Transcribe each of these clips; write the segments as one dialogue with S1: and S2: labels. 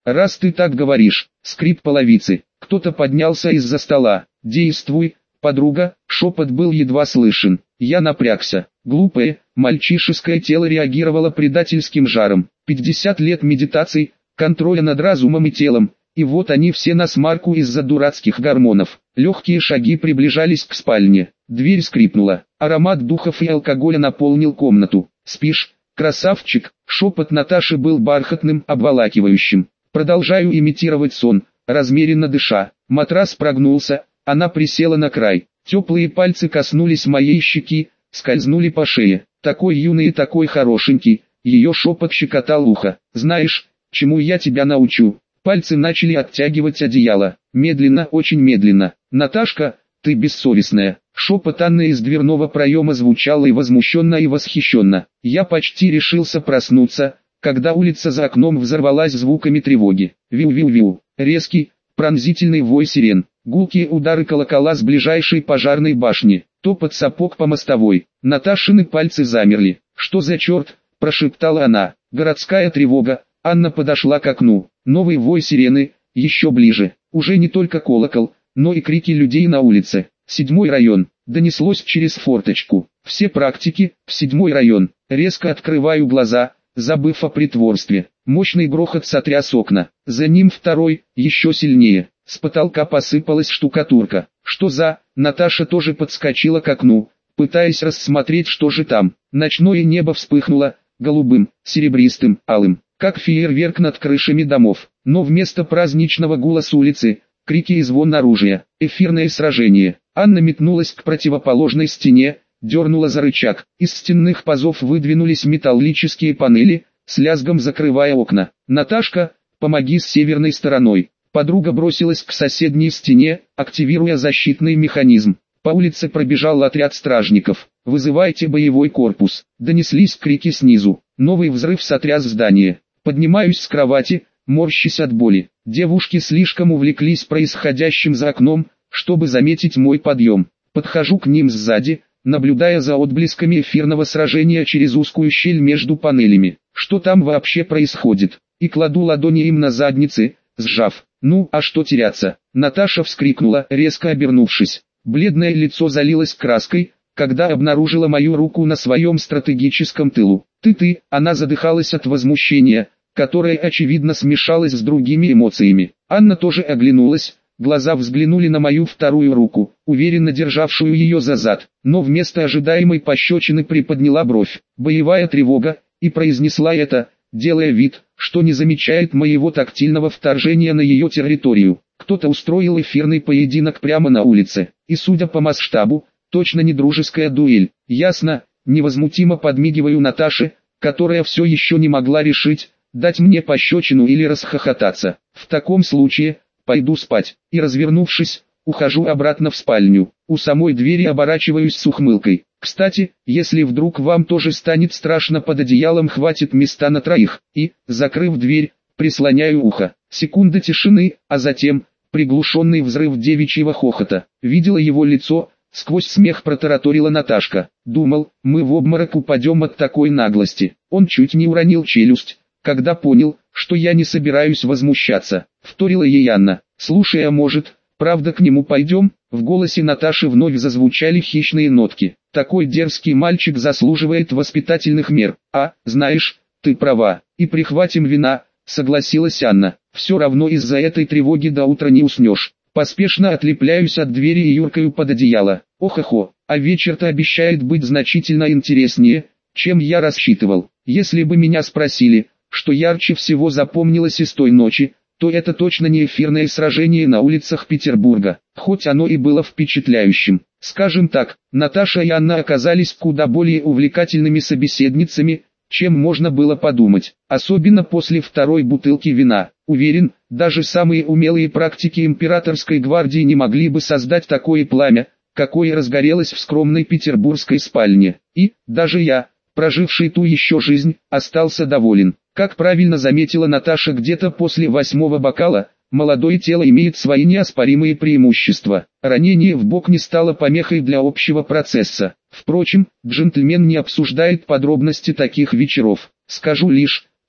S1: раз ты так говоришь, скрип половицы, кто-то поднялся из-за стола. Действуй, подруга, шепот был едва слышен. Я напрягся. Глупое, мальчишеское тело реагировало предательским жаром. 50 лет медитаций, контроля над разумом и телом, и вот они все на смарку из-за дурацких гормонов. Легкие шаги приближались к спальне. Дверь скрипнула. Аромат духов и алкоголя наполнил комнату. «Спишь, красавчик?» Шепот Наташи был бархатным, обволакивающим. Продолжаю имитировать сон, размеренно дыша. Матрас прогнулся, она присела на край. Теплые пальцы коснулись моей щеки, скользнули по шее. Такой юный и такой хорошенький. Ее шепот щекотал ухо. «Знаешь, чему я тебя научу?» Пальцы начали оттягивать одеяло. Медленно, очень медленно. «Наташка, ты бессовестная». Шепот Анны из дверного проема звучал и возмущенно, и восхищенно. Я почти решился проснуться, когда улица за окном взорвалась звуками тревоги. Виу-виу-виу. Резкий, пронзительный вой сирен. Гулкие удары колокола с ближайшей пожарной башни. Топот сапог по мостовой. Наташины пальцы замерли. «Что за черт?» – прошептала она. «Городская тревога». Анна подошла к окну. Новый вой сирены, еще ближе. Уже не только колокол, но и крики людей на улице. 7-й район. Донеслось через форточку. Все практики, в 7-й район. Резко открываю глаза, забыв о притворстве. Мощный грохот сотряс окна. За ним 2-й, еще сильнее. С потолка посыпалась штукатурка. Что за... Наташа тоже подскочила к окну, пытаясь рассмотреть, что же там. Ночное небо вспыхнуло, голубым, серебристым, алым, как фейерверк над крышами домов. Но вместо праздничного гула с улицы, крики и звон оружия, эфирное сражение. Анна метнулась к противоположной стене, дернула за рычаг. Из стенных пазов выдвинулись металлические панели, с лязгом закрывая окна. «Наташка, помоги с северной стороной». Подруга бросилась к соседней стене, активируя защитный механизм. По улице пробежал отряд стражников. «Вызывайте боевой корпус». Донеслись крики снизу. Новый взрыв сотряс здание. Поднимаюсь с кровати, морщась от боли. Девушки слишком увлеклись происходящим за окном, чтобы заметить мой подъем. Подхожу к ним сзади, наблюдая за отблесками эфирного сражения через узкую щель между панелями. Что там вообще происходит? И кладу ладони им на задницы, сжав. «Ну, а что теряться?» Наташа вскрикнула, резко обернувшись. Бледное лицо залилось краской, когда обнаружила мою руку на своем стратегическом тылу. «Ты», она задыхалась от возмущения, которое очевидно смешалось с другими эмоциями. Анна тоже оглянулась, глаза взглянули на мою вторую руку, уверенно державшую ее за зад, но вместо ожидаемой пощечины приподняла бровь. «Боевая тревога», и произнесла это, делая вид, что не замечает моего тактильного вторжения на ее территорию. Кто-то устроил эфирный поединок прямо на улице, и судя по масштабу, точно не дружеская дуэль. Ясно, невозмутимо подмигиваю Наташе, которая все еще не могла решить, дать мне пощечину или расхохотаться. В таком случае, пойду спать, и развернувшись, ухожу обратно в спальню. У самой двери оборачиваюсь с ухмылкой. Кстати, если вдруг вам тоже станет страшно под одеялом, хватит места на 3. И, закрыв дверь, прислоняю ухо. Секунда тишины, а затем, приглушенный взрыв девичьего хохота. Видела его лицо, сквозь смех протараторила Наташка. Думал, мы в обморок упадем от такой наглости. Он чуть не уронил челюсть, когда понял, что я не собираюсь возмущаться. Вторила ей Анна. «Слушай, а может, правда к нему пойдем?» В голосе Наташи вновь зазвучали хищные нотки. «Такой дерзкий мальчик заслуживает воспитательных мер. А, знаешь, ты права, и прихватим вина», согласилась Анна. «Все равно из-за этой тревоги до утра не уснешь». Поспешно отлепляюсь от двери и юркаю под одеяло. Ох-охо, а вечер-то обещает быть значительно интереснее, чем я рассчитывал. Если бы меня спросили, что ярче всего запомнилось из той ночи, то это точно не эфирное сражение на улицах Петербурга, хоть оно и было впечатляющим. Скажем так, Наташа и Анна оказались куда более увлекательными собеседницами, чем можно было подумать, особенно после 2-й бутылки вина. Уверен, даже самые умелые практики императорской гвардии не могли бы создать такое пламя, какое разгорелось в скромной петербургской спальне. И, даже я, проживший ту еще жизнь, остался доволен. Как правильно заметила Наташа, где-то после 8-го бокала, молодое тело имеет свои неоспоримые преимущества. Ранение в бок не стало помехой для общего процесса. Впрочем, джентльмен не обсуждает подробности таких вечеров. Скажу лишь,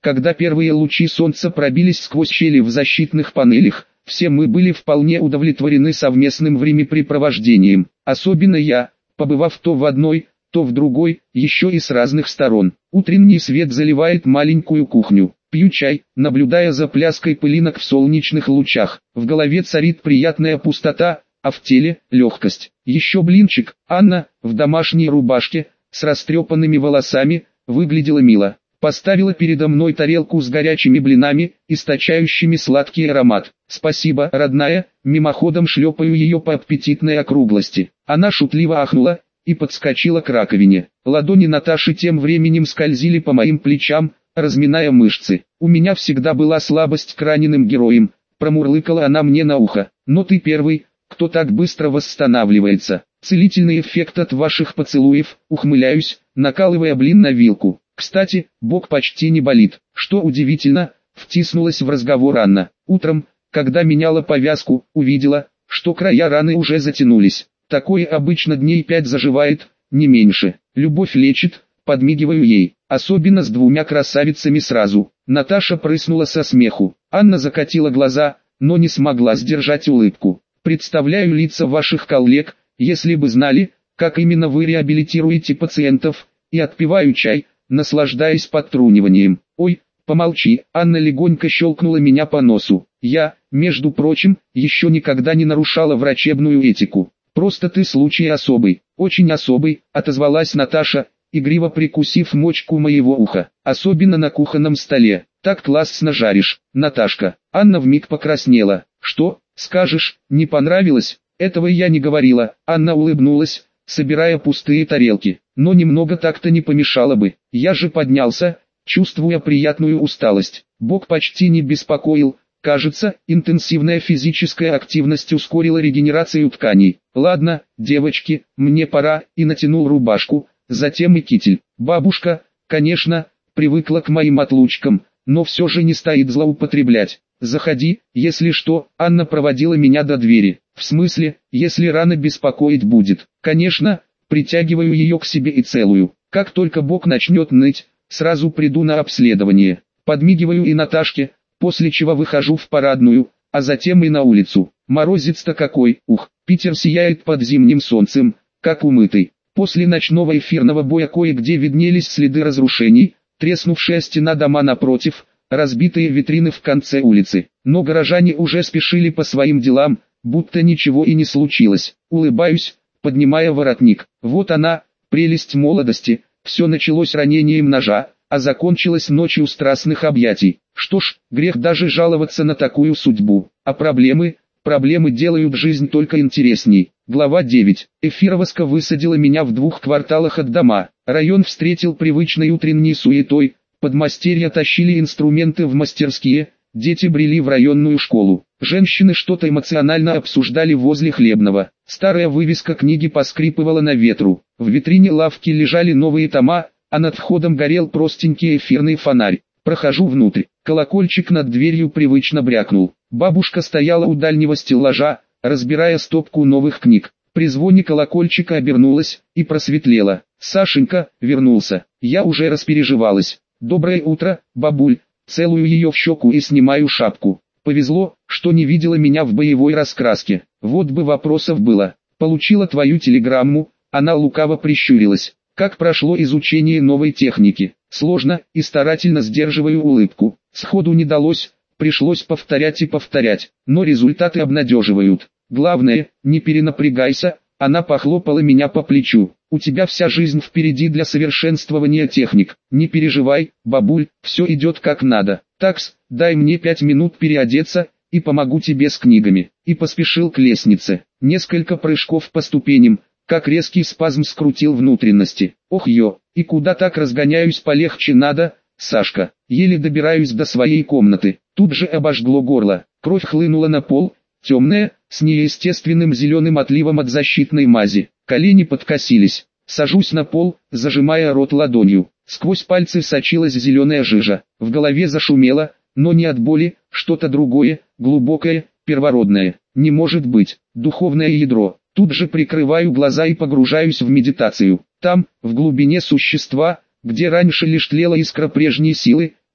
S1: Когда первые лучи солнца пробились сквозь щели в защитных панелях, все мы были вполне удовлетворены совместным времяпрепровождением. Особенно я, побывав то в одной, то в другой, еще и с разных сторон. Утренний свет заливает маленькую кухню. Пью чай, наблюдая за пляской пылинок в солнечных лучах. В голове царит приятная пустота, а в теле – легкость. Еще блинчик. Анна, в домашней рубашке, с растрепанными волосами, выглядела мило. Поставила передо мной тарелку с горячими блинами, источающими сладкий аромат. «Спасибо, родная», мимоходом шлепаю ее по аппетитной округлости. Она шутливо ахнула и подскочила к раковине. Ладони Наташи тем временем скользили по моим плечам, разминая мышцы. «У меня всегда была слабость к раненым героям», промурлыкала она мне на ухо. «Но ты первый, кто так быстро восстанавливается. Целительный эффект от ваших поцелуев», ухмыляюсь, накалывая блин на вилку. «Кстати, бок почти не болит». «Что удивительно», втиснулась в разговор Анна. «Утром, когда меняла повязку, увидела, что края раны уже затянулись. Такое обычно дней 5 заживает, не меньше. Любовь лечит», подмигиваю ей. «Особенно с двумя красавицами сразу». Наташа прыснула со смеху. Анна закатила глаза, но не смогла сдержать улыбку. «Представляю лица ваших коллег, если бы знали, как именно вы реабилитируете пациентов», и отпиваю чай, наслаждаясь подтруниванием. «Ой, помолчи», Анна легонько щелкнула меня по носу. «Я, между прочим, еще никогда не нарушала врачебную этику. Просто ты случай особый, очень особый», отозвалась Наташа, игриво прикусив мочку моего уха. «Особенно на кухонном столе. Так классно жаришь, Наташка». Анна вмиг покраснела. «Что, скажешь, не понравилось?» «Этого я не говорила», Анна улыбнулась, собирая пустые тарелки. «Но немного так-то не помешало бы. Я же поднялся, чувствуя приятную усталость. Бок почти не беспокоил. Кажется, интенсивная физическая активность ускорила регенерацию тканей. Ладно, девочки, мне пора», и натянул рубашку, затем и китель. Бабушка, конечно, привыкла к моим отлучкам, но все же не стоит злоупотреблять. «Заходи, если что», Анна проводила меня до двери. «В смысле, если рано беспокоить будет?» «Конечно», притягиваю ее к себе и целую. «Как только бок начнет ныть, сразу приду на обследование». Подмигиваю и Наташке, после чего выхожу в парадную, а затем и на улицу. Морозец-то какой, ух, Питер сияет под зимним солнцем, как умытый. После ночного эфирного боя кое-где виднелись следы разрушений, треснувшая стена дома напротив, разбитые витрины в конце улицы. Но горожане уже спешили по своим делам, будто ничего и не случилось. Улыбаюсь, поднимая воротник. Вот она, прелесть молодости, все началось ранением ножа, а закончилось ночью страстных объятий. Что ж, грех даже жаловаться на такую судьбу. А проблемы делают жизнь только интересней. Глава 9. Эфировоска высадила меня в 2 кварталах от дома. Район встретил привычной утренней суетой. Подмастерья тащили инструменты в мастерские, дети брели в районную школу. Женщины что-то эмоционально обсуждали возле хлебного. Старая вывеска книги поскрипывала на ветру. В витрине лавки лежали новые тома, а над входом горел простенький эфирный фонарь. Прохожу внутрь. Колокольчик над дверью привычно брякнул. Бабушка стояла у дальнего стеллажа, разбирая стопку новых книг. При звоне колокольчика обернулась и просветлела. «Сашенька, вернулся». Я уже распереживалась. «Доброе утро, бабуль», целую ее в щеку и снимаю шапку. Повезло, что не видела меня в боевой раскраске. Вот бы вопросов было. «Получила твою телеграмму», она лукаво прищурилась. «Как прошло изучение новой техники?» «Сложно», и старательно сдерживаю улыбку. Сходу не далось, пришлось повторять и повторять, но результаты обнадеживают. «Главное, не перенапрягайся», она похлопала меня по плечу. «У тебя вся жизнь впереди для совершенствования техник. Не переживай, бабуль, все идет как надо. Такс, дай мне 5 минут переодеться, и помогу тебе с книгами». И поспешил к лестнице. Несколько прыжков по ступеням, как резкий спазм скрутил внутренности. Ох ё, и куда так разгоняюсь, полегче надо, Сашка. Еле добираюсь до своей комнаты. Тут же обожгло горло. Кровь хлынула на пол, темная, с неестественным зеленым отливом от защитной мази. Колени подкосились. Сажусь на пол, зажимая рот ладонью. Сквозь пальцы сочилась зеленая жижа. В голове зашумело, но не от боли, что-то другое, глубокое, первородное. Не может быть. Духовное ядро. Тут же прикрываю глаза и погружаюсь в медитацию. Там, в глубине существа, где раньше лишь тлела искра прежней силы,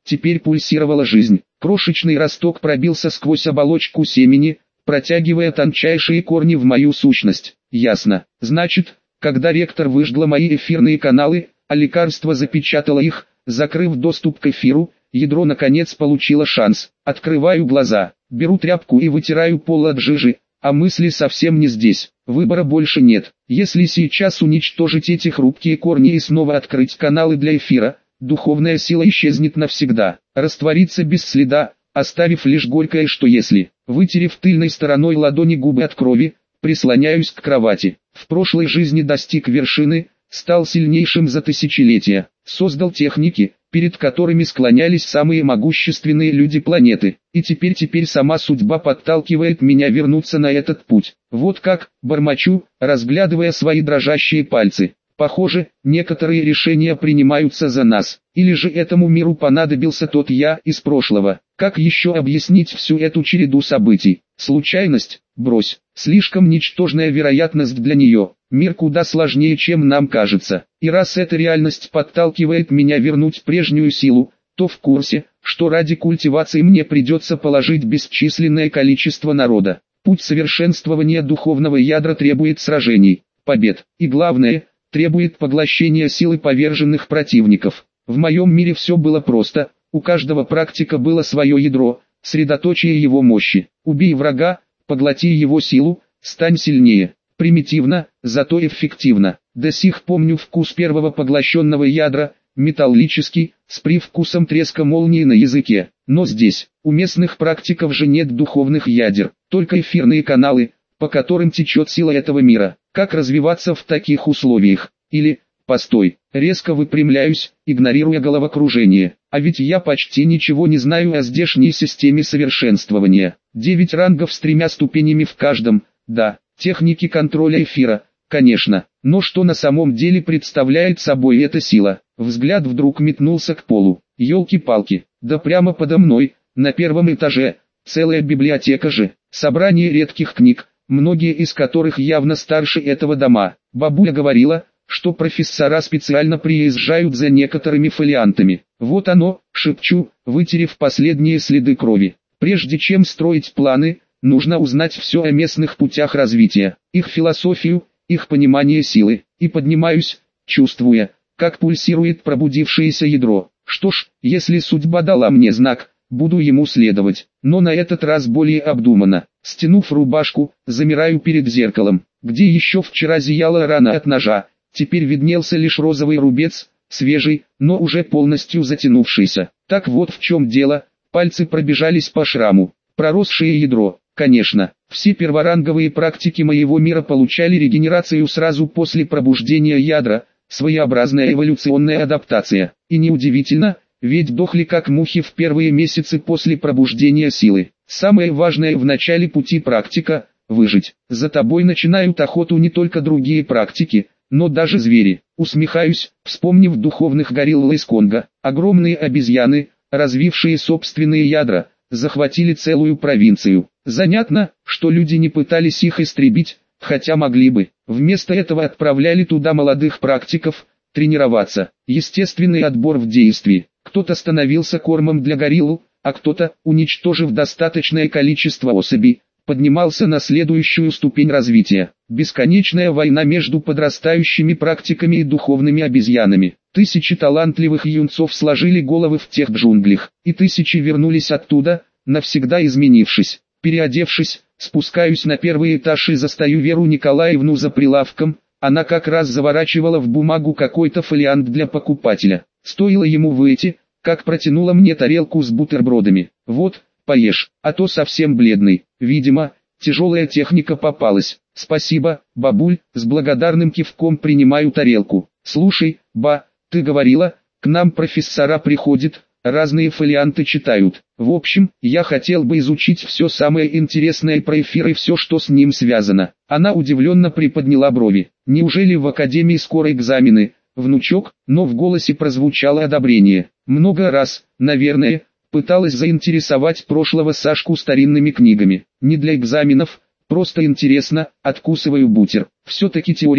S1: теперь пульсировала жизнь. Крошечный росток пробился сквозь оболочку семени, протягивая тончайшие корни в мою сущность. Ясно. Значит, когда ректор выжгла мои эфирные каналы, а лекарство запечатало их, закрыв доступ к эфиру, ядро наконец получило шанс. Открываю глаза, беру тряпку и вытираю пол от жижи, а мысли совсем не здесь. Выбора больше нет. Если сейчас уничтожить эти хрупкие корни и снова открыть каналы для эфира, духовная сила исчезнет навсегда, растворится без следа, оставив лишь горькое «что если». Вытерев тыльной стороной ладони губы от крови, прислоняюсь к кровати. В прошлой жизни достиг вершины, стал сильнейшим за тысячелетия, создал техники, перед которыми склонялись самые могущественные люди планеты. И теперь сама судьба подталкивает меня вернуться на этот путь. Вот как, бормочу, разглядывая свои дрожащие пальцы. Похоже, некоторые решения принимаются за нас. Или же этому миру понадобился тот я из прошлого. Как еще объяснить всю эту череду событий? Случайность? Брось. Слишком ничтожная вероятность для нее. Мир куда сложнее, чем нам кажется. И раз эта реальность подталкивает меня вернуть прежнюю силу, то в курсе, что ради культивации мне придется положить бесчисленное количество народа. Путь совершенствования духовного ядра требует сражений, побед. И главное, требует поглощения силы поверженных противников. В моем мире все было просто, у каждого практика было свое ядро, средоточие его мощи. Убей врага, поглоти его силу, стань сильнее. Примитивно, зато эффективно. До сих помню вкус первого поглощенного ядра, металлический, с привкусом треска молнии на языке. Но здесь, у местных практиков же нет духовных ядер, только эфирные каналы, по которым течет сила этого мира. Как развиваться в таких условиях? Или, постой, резко выпрямляюсь, игнорируя головокружение. А ведь я почти ничего не знаю о здешней системе совершенствования. 9 рангов с 3 ступенями в каждом, да, техники контроля эфира, конечно. Но что на самом деле представляет собой эта сила? Взгляд вдруг метнулся к полу. Ёлки-палки, да прямо подо мной, на первом этаже, целая библиотека же, собрание редких книг, многие из которых явно старше этого дома. Бабуля говорила, что профессора специально приезжают за некоторыми фолиантами. Вот оно, шепчу, вытерев последние следы крови. Прежде чем строить планы, нужно узнать все о местных путях развития, их философию, их понимание силы. И поднимаюсь, чувствуя, как пульсирует пробудившееся ядро. Что ж, если судьба дала мне знак, буду ему следовать, но на этот раз более обдуманно. Стянув рубашку, замираю перед зеркалом, где еще вчера зияла рана от ножа, теперь виднелся лишь розовый рубец, свежий, но уже полностью затянувшийся. Так вот в чем дело, пальцы пробежались по шраму, проросшее ядро. Конечно, все перворанговые практики моего мира получали регенерацию сразу после пробуждения ядра, своеобразная эволюционная адаптация. И неудивительно, ведь дохли как мухи в первые месяцы после пробуждения силы. Самое важное в начале пути практика – выжить. За тобой начинают охоту не только другие практики, но даже звери. Усмехаюсь, вспомнив духовных горилл из Конго. Огромные обезьяны, развившие собственные ядра, захватили целую провинцию. Занятно, что люди не пытались их истребить, хотя могли бы. Вместо этого отправляли туда молодых практиков, тренироваться. Естественный отбор в действии. Кто-то становился кормом для горилл, а кто-то, уничтожив достаточное количество особей, поднимался на следующую ступень развития. Бесконечная война между подрастающими практиками и духовными обезьянами. Тысячи талантливых юнцов сложили головы в тех джунглях, и тысячи вернулись оттуда, навсегда изменившись. Переодевшись, спускаюсь на первый этаж и застаю Веру Николаевну за прилавком. Она как раз заворачивала в бумагу какой-то фолиант для покупателя. Стоило ему выйти, как протянула мне тарелку с бутербродами. Вот, поешь, а то совсем бледный. Видимо, тяжелая техника попалась. Спасибо, бабуль, с благодарным кивком принимаю тарелку. Слушай, ты говорила, к нам профессора приходят, разные фолианты читают. В общем, я хотел бы изучить все самое интересное про эфир и все, что с ним связано. Она удивленно приподняла брови. Неужели в академии скоро экзамены, внучок? Но в голосе прозвучало одобрение. Много раз, наверное, пыталась заинтересовать прошлого Сашку старинными книгами. Не для экзаменов, просто интересно, откусываю бутер. Все-таки теория,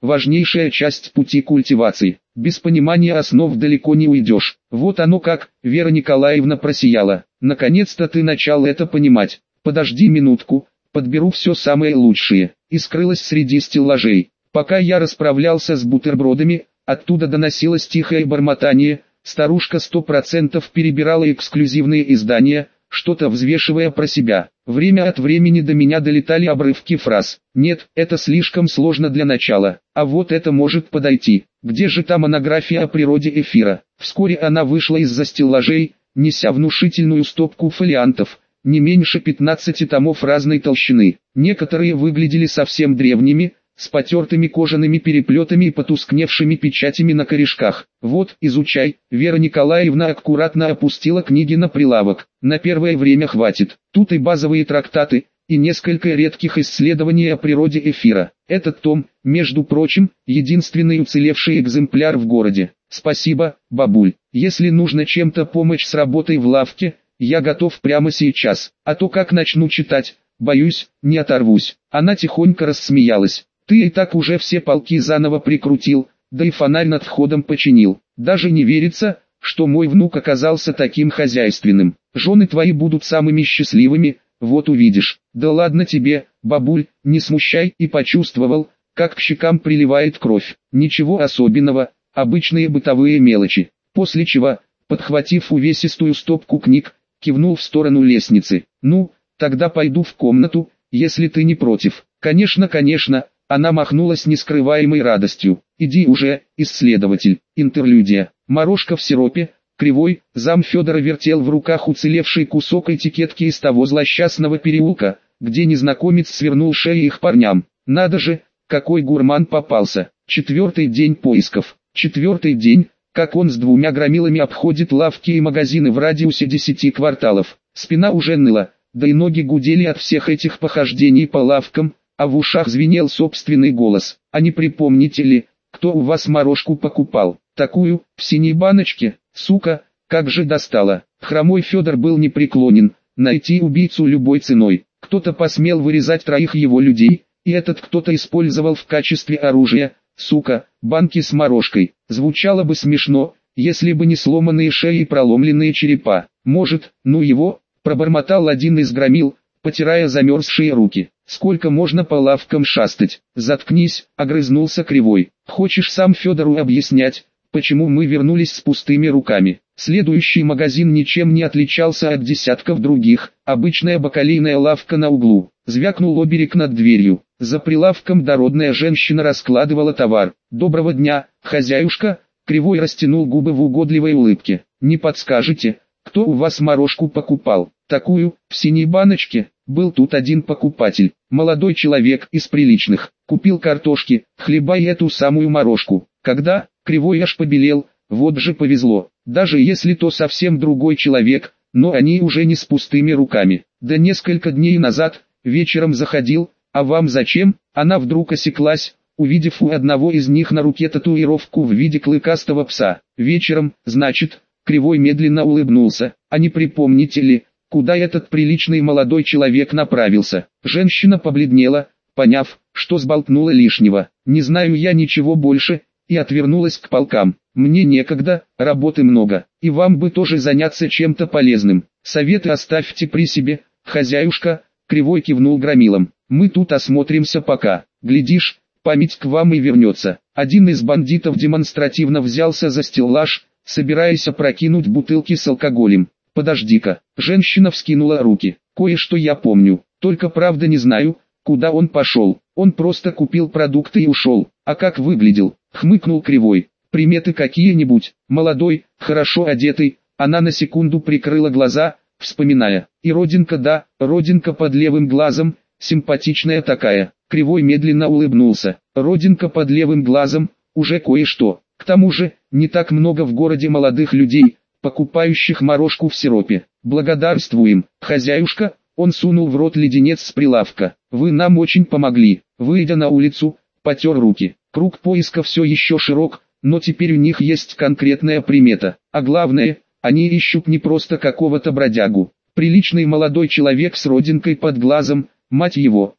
S1: важнейшая часть пути культивации. Без понимания основ далеко не уйдешь. Вот оно как, Вера Николаевна просияла. Наконец-то ты начал это понимать. Подожди минутку, подберу все самое лучшее. И скрылась среди стеллажей. Пока я расправлялся с бутербродами, оттуда доносилось тихое бормотание. Старушка 100% перебирала эксклюзивные издания, что-то взвешивая про себя. Время от времени до меня долетали обрывки фраз. Нет, это слишком сложно для начала. А вот это может подойти. Где же та монография о природе эфира? Вскоре она вышла из-за стеллажей, неся внушительную стопку фолиантов, не меньше 15 томов разной толщины. Некоторые выглядели совсем древними, с потертыми кожаными переплетами и потускневшими печатями на корешках. Вот, изучай. Вера Николаевна аккуратно опустила книги на прилавок. На первое время хватит. Тут и базовые трактаты, и несколько редких исследований о природе эфира. Этот том, между прочим, единственный уцелевший экземпляр в городе. Спасибо, бабуль. Если нужно чем-то помочь с работой в лавке, я готов прямо сейчас. А то как начну читать, боюсь, не оторвусь. Она тихонько рассмеялась. Ты и так уже все полки заново прикрутил, да и фонарь над входом починил. Даже не верится, что мой внук оказался таким хозяйственным. Жены твои будут самыми счастливыми, вот увидишь. Да ладно тебе, бабуль, не смущай. И почувствовал, как к щекам приливает кровь. Ничего особенного, обычные бытовые мелочи. После чего, подхватив увесистую стопку книг, кивнул в сторону лестницы. Ну, тогда пойду в комнату, если ты не против. Конечно, конечно. Она махнула с нескрываемой радостью. Иди уже, исследователь. Интерлюдия. Морошка в сиропе. Кривой, зам Федора вертел в руках уцелевший кусок этикетки из того злосчастного переулка, где незнакомец свернул шею их парням. Надо же, какой гурман попался. 4-й день поисков. 4-й день, как он с 2 громилами обходит лавки и магазины в радиусе 10 кварталов. Спина уже ныла, да и ноги гудели от всех этих похождений по лавкам, а в ушах звенел собственный голос. А не припомните ли, кто у вас морожку покупал? Такую, в синей баночке, сука, как же достала. Хромой Федор был непреклонен, найти убийцу любой ценой. Кто-то посмел вырезать 3 его людей, и этот кто-то использовал в качестве оружия, сука, банки с морожкой. Звучало бы смешно, если бы не сломанные шеи и проломленные черепа. Может, ну его, пробормотал один из громил, потирая замерзшие руки. Сколько можно по лавкам шастать? Заткнись, огрызнулся Кривой. Хочешь сам Федору объяснять, почему мы вернулись с пустыми руками? Следующий магазин ничем не отличался от десятков других, обычная бакалейная лавка на углу. Звякнул оберег над дверью. За прилавком дородная женщина раскладывала товар. «Доброго дня, хозяюшка!» Кривой растянул губы в угодливой улыбке. «Не подскажете, кто у вас морожку покупал? Такую, в синей баночке?» Был тут один покупатель, молодой человек из приличных. Купил картошки, хлеба и эту самую морожку. Когда? Кривой аж побелел. Вот же повезло. Даже если то совсем другой человек, но они уже не с пустыми руками. Да несколько дней назад, вечером заходил, а вам зачем? Она вдруг осеклась, увидев у одного из них на руке татуировку в виде клыкастого пса. Вечером, значит, Кривой медленно улыбнулся. А не припомните ли, куда этот приличный молодой человек направился? Женщина побледнела, поняв, что сболтнула лишнего. «Не знаю я ничего больше», и отвернулась к полкам. «Мне некогда, работы много, и вам бы тоже заняться чем-то полезным. Советы оставьте при себе, хозяюшка», Кривой кивнул громилам. «Мы тут осмотримся пока. Глядишь, память к вам и вернется». Один из бандитов демонстративно взялся за стеллаж, собираясь опрокинуть бутылки с алкоголем. «Подожди-ка», женщина вскинула руки. «Кое-что я помню, только правда не знаю, куда он пошел. Он просто купил продукты и ушел. А как выглядел?» Хмыкнул Кривой. «Приметы какие-нибудь? Молодой, хорошо одетый». Она на секунду прикрыла глаза, вспоминая. «И родинка, да, родинка под левым глазом, симпатичная такая». Кривой медленно улыбнулся. «Родинка под левым глазом, уже кое-что. К тому же, не так много в городе молодых людей, покупающих морожку в сиропе. Благодарствуем, хозяюшка». Он сунул в рот леденец с прилавка. «Вы нам очень помогли». Выйдя на улицу, потер руки. Круг поиска все еще широк, но теперь у них есть конкретная примета. А главное, они ищут не просто какого-то бродягу. Приличный молодой человек с родинкой под глазом, мать его,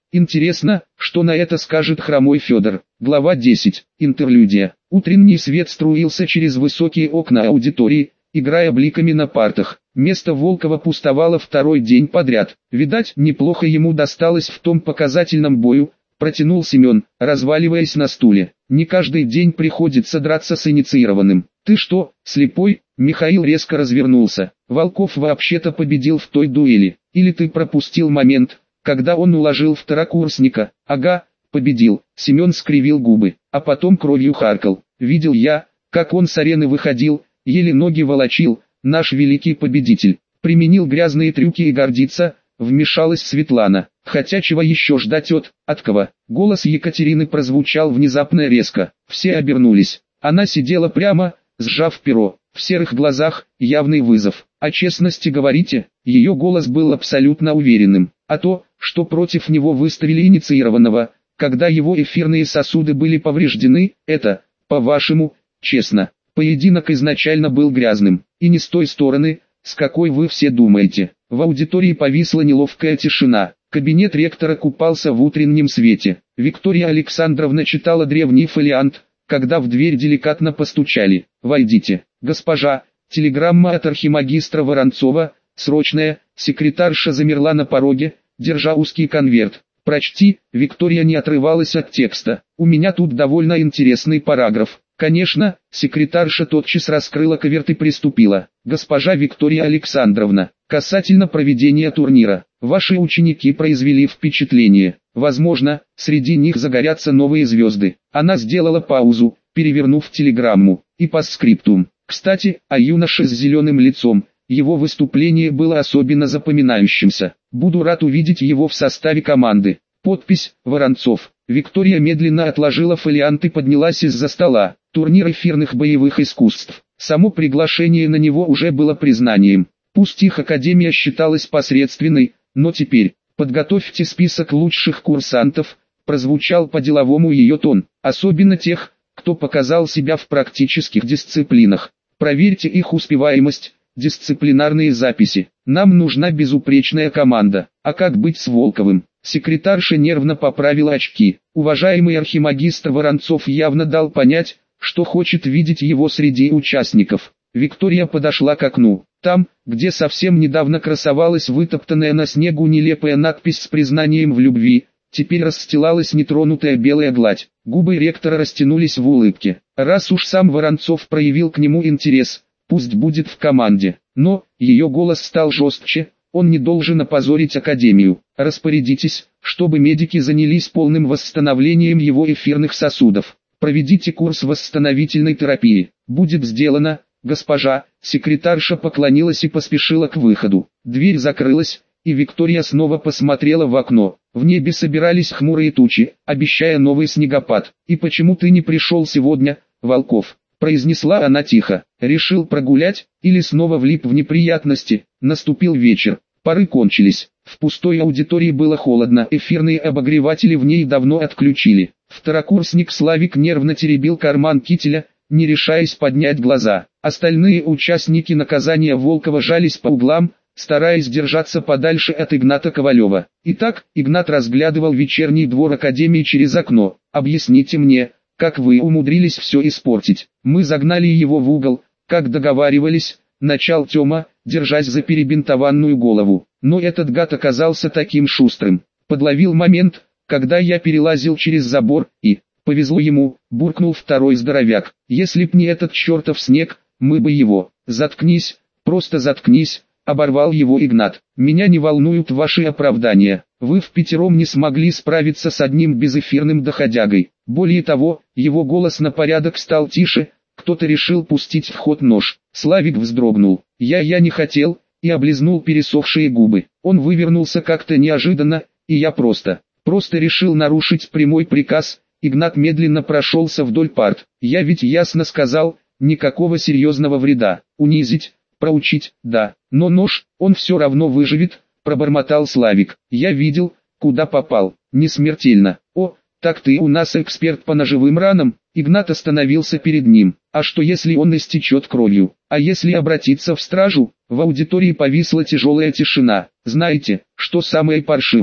S1: Интересно, что на это скажет хромой Федор. Глава 10. Интерлюдия. Утренний свет струился через высокие окна аудитории, играя бликами на партах. Место Волкова пустовало второй день подряд. Видать, неплохо ему досталось в том показательном бою, протянул Семен, разваливаясь на стуле. Не каждый день приходится драться с инициированным. Ты что, слепой? Михаил резко развернулся. Волков вообще-то победил в той дуэли. Или ты пропустил момент, когда он уложил второкурсника? Ага, победил. Семен скривил губы, а потом кровью харкал. Видел я, как он с арены выходил, еле ноги волочил. Наш великий победитель применил грязные трюки и гордится, вмешалась Светлана. Хотя чего еще ждать от кого? Голос Екатерины прозвучал внезапно резко. Все обернулись. Она сидела прямо, сжав перо. В серых глазах явный вызов. О честности говорите? Ее голос был абсолютно уверенным. А то, что против него выставили инициированного, когда его эфирные сосуды были повреждены, это, по-вашему, честно. Поединок изначально был грязным, и не с той стороны, с какой вы все думаете. В аудитории повисла неловкая тишина. Кабинет ректора купался в утреннем свете. Виктория Александровна читала древний фолиант, когда в дверь деликатно постучали. «Войдите, госпожа, телеграмма от архимагистра Воронцова, срочная». Секретарша замерла на пороге, держа узкий конверт. «Прочти». Виктория не отрывалась от текста. «У меня тут довольно интересный параграф». Конечно, секретарша тотчас раскрыла конверт и приступила. «Госпожа Виктория Александровна, касательно проведения турнира, ваши ученики произвели впечатление. Возможно, среди них загорятся новые звезды». Она сделала паузу, перевернув телеграмму, и постскриптум. Кстати, о юноше с зеленым лицом. Его выступление было особенно запоминающимся. Буду рад увидеть его в составе команды. Подпись «Воронцов». Виктория медленно отложила фолиант и поднялась из-за стола. Турнир эфирных боевых искусств. Само приглашение на него уже было признанием. Пусть их академия считалась посредственной, но теперь «подготовьте список лучших курсантов», прозвучал по-деловому ее тон, особенно тех, кто показал себя в практических дисциплинах. Проверьте их успеваемость, дисциплинарные записи. Нам нужна безупречная команда. А как быть с Волковым? Секретарша нервно поправила очки. Уважаемый архимагистр Воронцов явно дал понять, что хочет видеть его среди участников. Виктория подошла к окну. Там, где совсем недавно красовалась вытоптанная на снегу нелепая надпись с признанием в любви, теперь расстилалась нетронутая белая гладь. Губы ректора растянулись в улыбке. Раз уж сам Воронцов проявил к нему интерес, пусть будет в команде. Но, ее голос стал жестче, он не должен опозорить академию. Распорядитесь, чтобы медики занялись полным восстановлением его эфирных сосудов. Проведите курс восстановительной терапии. Будет сделано, госпожа. Секретарша поклонилась и поспешила к выходу. Дверь закрылась, и Виктория снова посмотрела в окно. В небе собирались хмурые тучи, обещая новый снегопад. «И почему ты не пришел сегодня, Волков?» произнесла она тихо. «Решил прогулять, или снова влип в неприятности?» Наступил вечер. Пары кончились. В пустой аудитории было холодно, эфирные обогреватели в ней давно отключили. Второкурсник Славик нервно теребил карман кителя, не решаясь поднять глаза. Остальные участники наказания Волкова жались по углам, стараясь держаться подальше от Игната Ковалева. Итак, Игнат разглядывал вечерний двор академии через окно. «Объясните мне, как вы умудрились все испортить?» «Мы загнали его в угол, как договаривались», — начал Тёма, держась за перебинтованную голову. Но этот гад оказался таким шустрым. Подловил момент, когда я перелазил через забор, и повезло ему, буркнул второй здоровяк. «Если б не этот чертов снег, мы бы его...» «Заткнись, просто заткнись», — оборвал его Игнат. «Меня не волнуют ваши оправдания. Вы впятером не смогли справиться с одним безэфирным доходягой». Более того, его голос на порядок стал тише, кто-то решил пустить в ход нож. Славик вздрогнул. Я не хотел, и облизнул пересохшие губы. Он вывернулся как-то неожиданно, и я просто решил нарушить прямой приказ. Игнат медленно прошелся вдоль парт. Я ведь ясно сказал, никакого серьезного вреда. Унизить, проучить, да. Но нож, он все равно выживет, пробормотал Славик. Я видел, куда попал. Не смертельно. О, так ты у нас эксперт по ножевым ранам. Игнат остановился перед ним. А что если он истечет кровью? А если обратиться в стражу? В аудитории повисла тяжелая тишина. Знаете, что самое паршивое?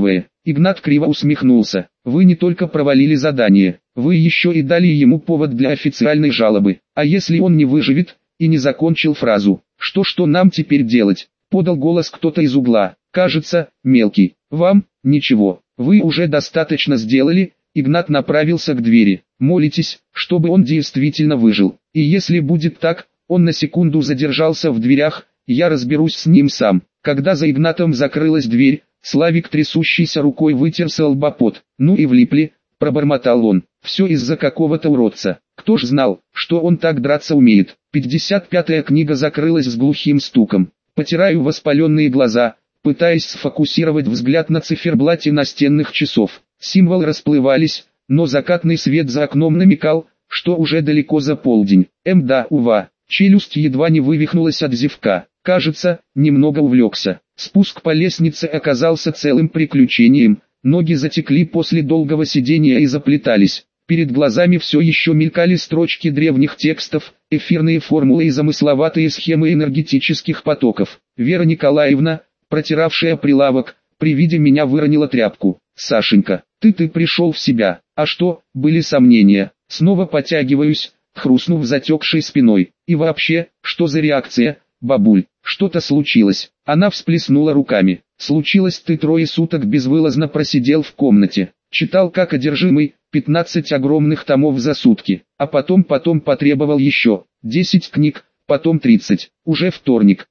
S1: Игнат криво усмехнулся. Вы не только провалили задание, вы еще и дали ему повод для официальной жалобы. А если он не выживет, и не закончил фразу? Что нам теперь делать? Подал голос кто-то из угла. Кажется, мелкий. Вам, ничего. Вы уже достаточно сделали. Игнат направился к двери. Молитесь, чтобы он действительно выжил. И если будет так, он на секунду задержался в дверях, я разберусь с ним сам. Когда за Игнатом закрылась дверь, Славик трясущейся рукой вытер с лба пот. Ну и влипли, пробормотал он. Все из-за какого-то уродца. Кто ж знал, что он так драться умеет. 55-я книга закрылась с глухим стуком. Потираю воспаленные глаза, пытаясь сфокусировать взгляд на циферблате настенных часов. Символы расплывались, но закатный свет за окном намекал, что уже далеко за полдень. Да, ува. Челюсть едва не вывихнулась от зевка. Кажется, немного увлекся. Спуск по лестнице оказался целым приключением. Ноги затекли после долгого сидения и заплетались. Перед глазами все еще мелькали строчки древних текстов, эфирные формулы и замысловатые схемы энергетических потоков. Вера Николаевна, протиравшая прилавок, при виде меня выронила тряпку. «Сашенька, ты пришел в себя». А что, были сомнения. Снова потягиваюсь, хрустнув затекшей спиной. И вообще, что за реакция, бабуль? Что-то случилось. Она всплеснула руками. Случилось, ты 3 суток безвылазно просидел в комнате. Читал как одержимый, 15 огромных томов за сутки. А потом потребовал еще 10 книг, потом 30. Уже вторник.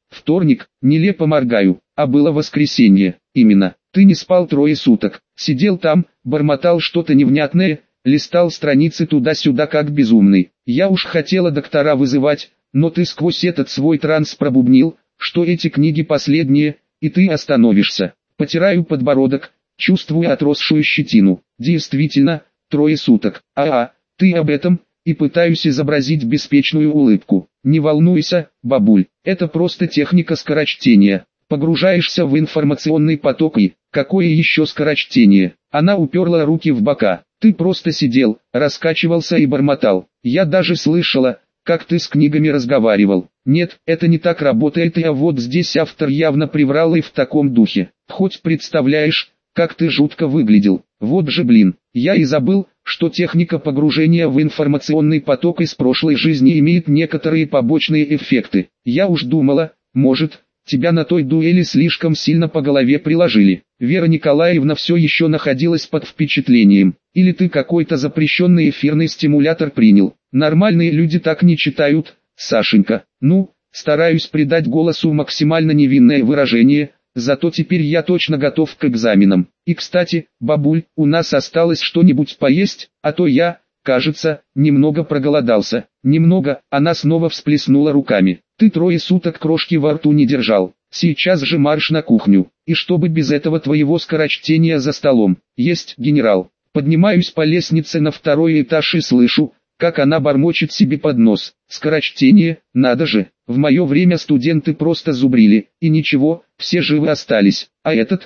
S1: Нелепо моргаю. А было воскресенье. Именно. Ты не спал 3 суток. Сидел там, бормотал что-то невнятное, листал страницы туда-сюда как безумный. Я уж хотела доктора вызывать, но ты сквозь этот свой транс пробубнил, что эти книги последние, и ты остановишься. Потираю подбородок, чувствую отросшую щетину. Действительно, 3 суток. Ты об этом? И пытаюсь изобразить беспечную улыбку. Не волнуйся, бабуль, это просто техника скорочтения. Погружаешься в информационный поток и, какое еще скорочтение? Она уперла руки в бока. Ты просто сидел, раскачивался и бормотал. Я даже слышала, как ты с книгами разговаривал. Нет, это не так работает, а вот здесь автор явно приврал и в таком духе. Хоть представляешь, как ты жутко выглядел. Вот же блин, я и забыл, что техника погружения в информационный поток из прошлой жизни имеет некоторые побочные эффекты. Я уж думала, может, тебя на той дуэли слишком сильно по голове приложили. Вера Николаевна все еще находилась под впечатлением. Или ты какой-то запрещенный эфирный стимулятор принял. Нормальные люди так не читают, Сашенька. Ну, стараюсь придать голосу максимально невинное выражение, зато теперь я точно готов к экзаменам. И кстати, бабуль, у нас осталось что-нибудь поесть, а то я, кажется, немного проголодался. Немного, она снова всплеснула руками. Ты 3 суток крошки во рту не держал. Сейчас же марш на кухню. И чтобы без этого твоего скорочтения за столом. Есть, генерал. Поднимаюсь по лестнице на 2-й этаж и слышу, как она бормочет себе под нос. Скорочтение, надо же. В мое время студенты просто зубрили. И ничего, все живы остались. А этот,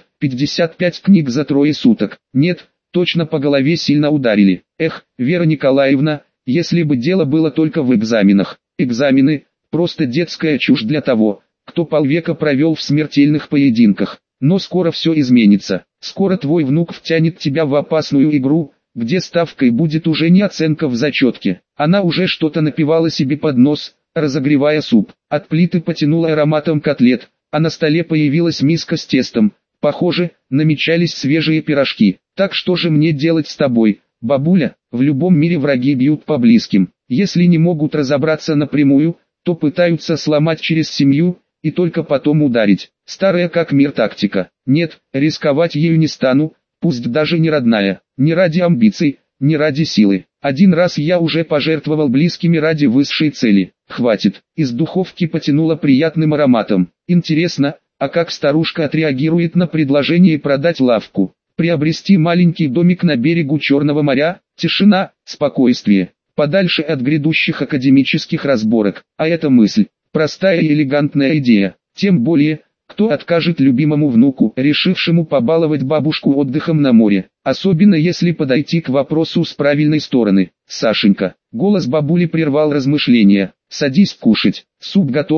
S1: 55 книг за 3 суток. Нет, точно по голове сильно ударили. Эх, Вера Николаевна, если бы дело было только в экзаменах. Экзамены – просто детская чушь для того, кто полвека провел в смертельных поединках. Но скоро все изменится. Скоро твой внук втянет тебя в опасную игру, где ставкой будет уже не оценка в зачетке. Она уже что-то напевала себе под нос, разогревая суп. От плиты потянула ароматом котлет, а на столе появилась миска с тестом. Похоже, намечались свежие пирожки. Так что же мне делать с тобой, бабуля? В любом мире враги бьют по близким. Если не могут разобраться напрямую, то пытаются сломать через семью, и только потом ударить. Старая как мир тактика. Нет, рисковать ею не стану, пусть даже не родная. Не ради амбиций, не ради силы. Один раз я уже пожертвовал близкими ради высшей цели. Хватит. Из духовки потянуло приятным ароматом. Интересно, а как старушка отреагирует на предложение продать лавку? Приобрести маленький домик на берегу Черного моря? Тишина, спокойствие. Подальше от грядущих академических разборок. А эта мысль. Простая и элегантная идея. Тем более, кто откажет любимому внуку, решившему побаловать бабушку отдыхом на море, особенно если подойти к вопросу с правильной стороны. Сашенька, голос бабули прервал размышления. Садись кушать, суп готов,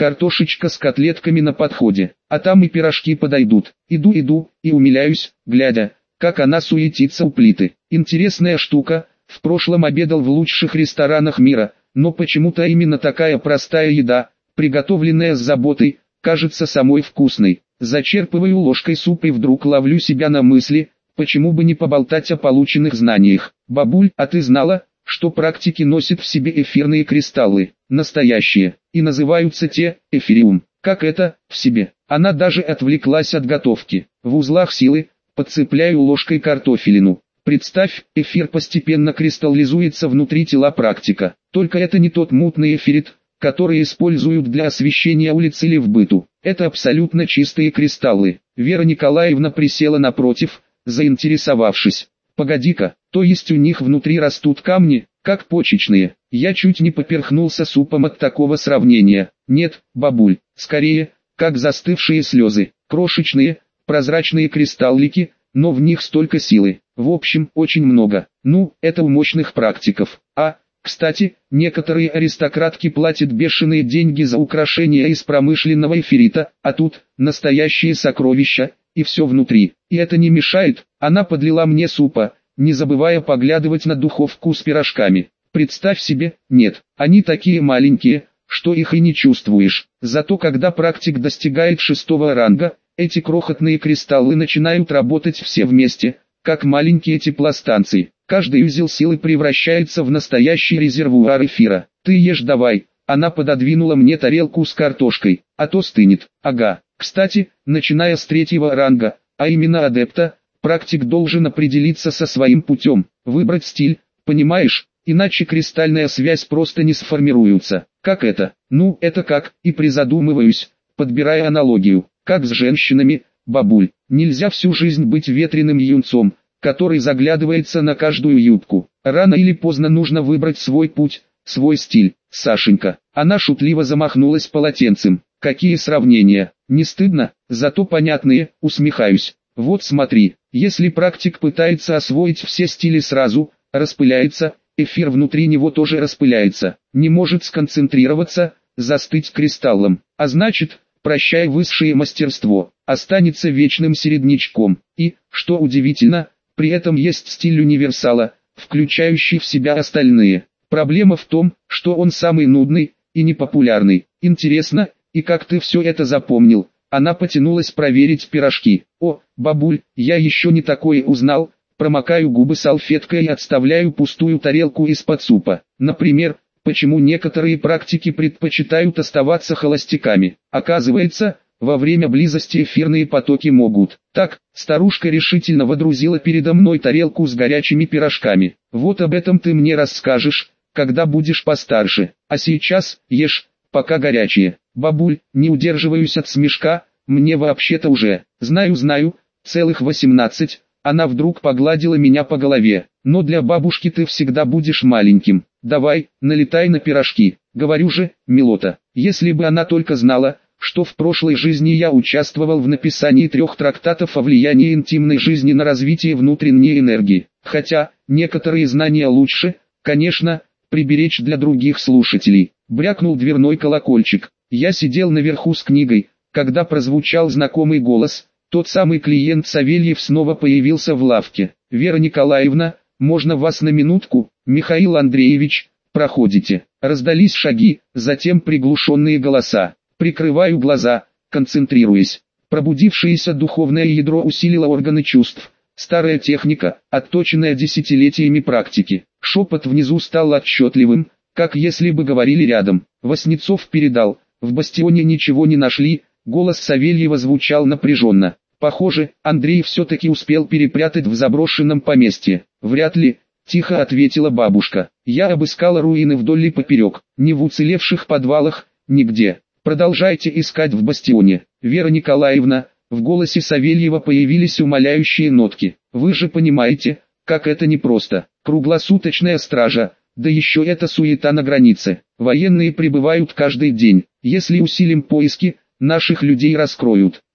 S1: картошечка с котлетками на подходе, а там и пирожки подойдут. Иду и умиляюсь, глядя, как она суетится у плиты. Интересная штука, в прошлом обедал в лучших ресторанах мира, но почему-то именно такая простая еда, приготовленная с заботой, кажется самой вкусной. Зачерпываю ложкой суп и вдруг ловлю себя на мысли, почему бы не поболтать о полученных знаниях. Бабуль, а ты знала, что практики носят в себе эфирные кристаллы, настоящие, и называются те, эфириум. Как это, в себе? Она даже отвлеклась от готовки. В узлах силы, подцепляю ложкой картофелину. Представь, эфир постепенно кристаллизуется внутри тела практика. Только это не тот мутный эфирит, который используют для освещения улиц или в быту. Это абсолютно чистые кристаллы. Вера Николаевна присела напротив, заинтересовавшись. Погоди-ка, то есть у них внутри растут камни, как почечные? Я чуть не поперхнулся супом от такого сравнения. Нет, бабуль, скорее, как застывшие слезы. Крошечные, прозрачные кристаллики, но в них столько силы. В общем, очень много. Ну, это у мощных практиков. Кстати, некоторые аристократки платят бешеные деньги за украшения из промышленного эфирита, а тут настоящие сокровища, и все внутри. И это не мешает. Она подлила мне супа, не забывая поглядывать на духовку с пирожками. Представь себе, нет, они такие маленькие, что их и не чувствуешь. Зато когда практик достигает 6-го ранга, эти крохотные кристаллы начинают работать все вместе, как маленькие теплостанции. Каждый узел силы превращается в настоящий резервуар эфира. Ты ешь давай. Она пододвинула мне тарелку с картошкой, а то стынет. Ага. Кстати, начиная с 3-го ранга, а именно адепта, практик должен определиться со своим путем, выбрать стиль, понимаешь, иначе кристальная связь просто не сформируется. Как это? Ну, это как, и призадумываюсь, подбирая аналогию, как с женщинами, бабуль. Нельзя всю жизнь быть ветреным юнцом, который заглядывается на каждую юбку. Рано или поздно нужно выбрать свой путь, свой стиль. Сашенька, она шутливо замахнулась полотенцем. Какие сравнения, не стыдно, зато понятные, усмехаюсь. Вот смотри, если практик пытается освоить все стили сразу, распыляется, эфир внутри него тоже распыляется, не может сконцентрироваться, застыть кристаллом, а значит, прощай высшее мастерство, останется вечным середнячком. И, что удивительно, при этом есть стиль универсала, включающий в себя остальные. Проблема в том, что он самый нудный и непопулярный. Интересно, и как ты все это запомнил? Она потянулась проверить пирожки. О, бабуль, я еще не такое узнал. Промокаю губы салфеткой и отставляю пустую тарелку из-под супа. Например, почему некоторые практики предпочитают оставаться холостяками. Оказывается, во время близости эфирные потоки могут. Так, старушка решительно водрузила передо мной тарелку с горячими пирожками. Вот об этом ты мне расскажешь, когда будешь постарше. А сейчас, ешь, пока горячие. Бабуль, не удерживаюсь от смешка, мне вообще-то уже, знаю, целых 18. Она вдруг погладила меня по голове. Но для бабушки ты всегда будешь маленьким. Давай, налетай на пирожки. Говорю же, милота, если бы она только знала, что в прошлой жизни я участвовал в написании 3 трактатов о влиянии интимной жизни на развитие внутренней энергии. Хотя, некоторые знания лучше, конечно, приберечь для других слушателей. Брякнул дверной колокольчик. Я сидел наверху с книгой, когда прозвучал знакомый голос. Тот самый клиент Савельев снова появился в лавке. «Вера Николаевна, можно вас на минутку, Михаил Андреевич, проходите». Раздались шаги, затем приглушенные голоса. Прикрываю глаза, концентрируясь. Пробудившееся духовное ядро усилило органы чувств. Старая техника, отточенная десятилетиями практики. Шепот внизу стал отчетливым, как если бы говорили рядом. Васнецов передал, в бастионе ничего не нашли, голос Савельева звучал напряженно. Похоже, Андрей все-таки успел перепрятать в заброшенном поместье. Вряд ли, тихо ответила бабушка. Я обыскала руины вдоль и поперек, ни в уцелевших подвалах, нигде. Продолжайте искать в бастионе. Вера Николаевна, в голосе Савельева появились умоляющие нотки. Вы же понимаете, как это непросто. Круглосуточная стража, да еще эта суета на границе. Военные прибывают каждый день. Если усилим поиски, наших людей раскроют.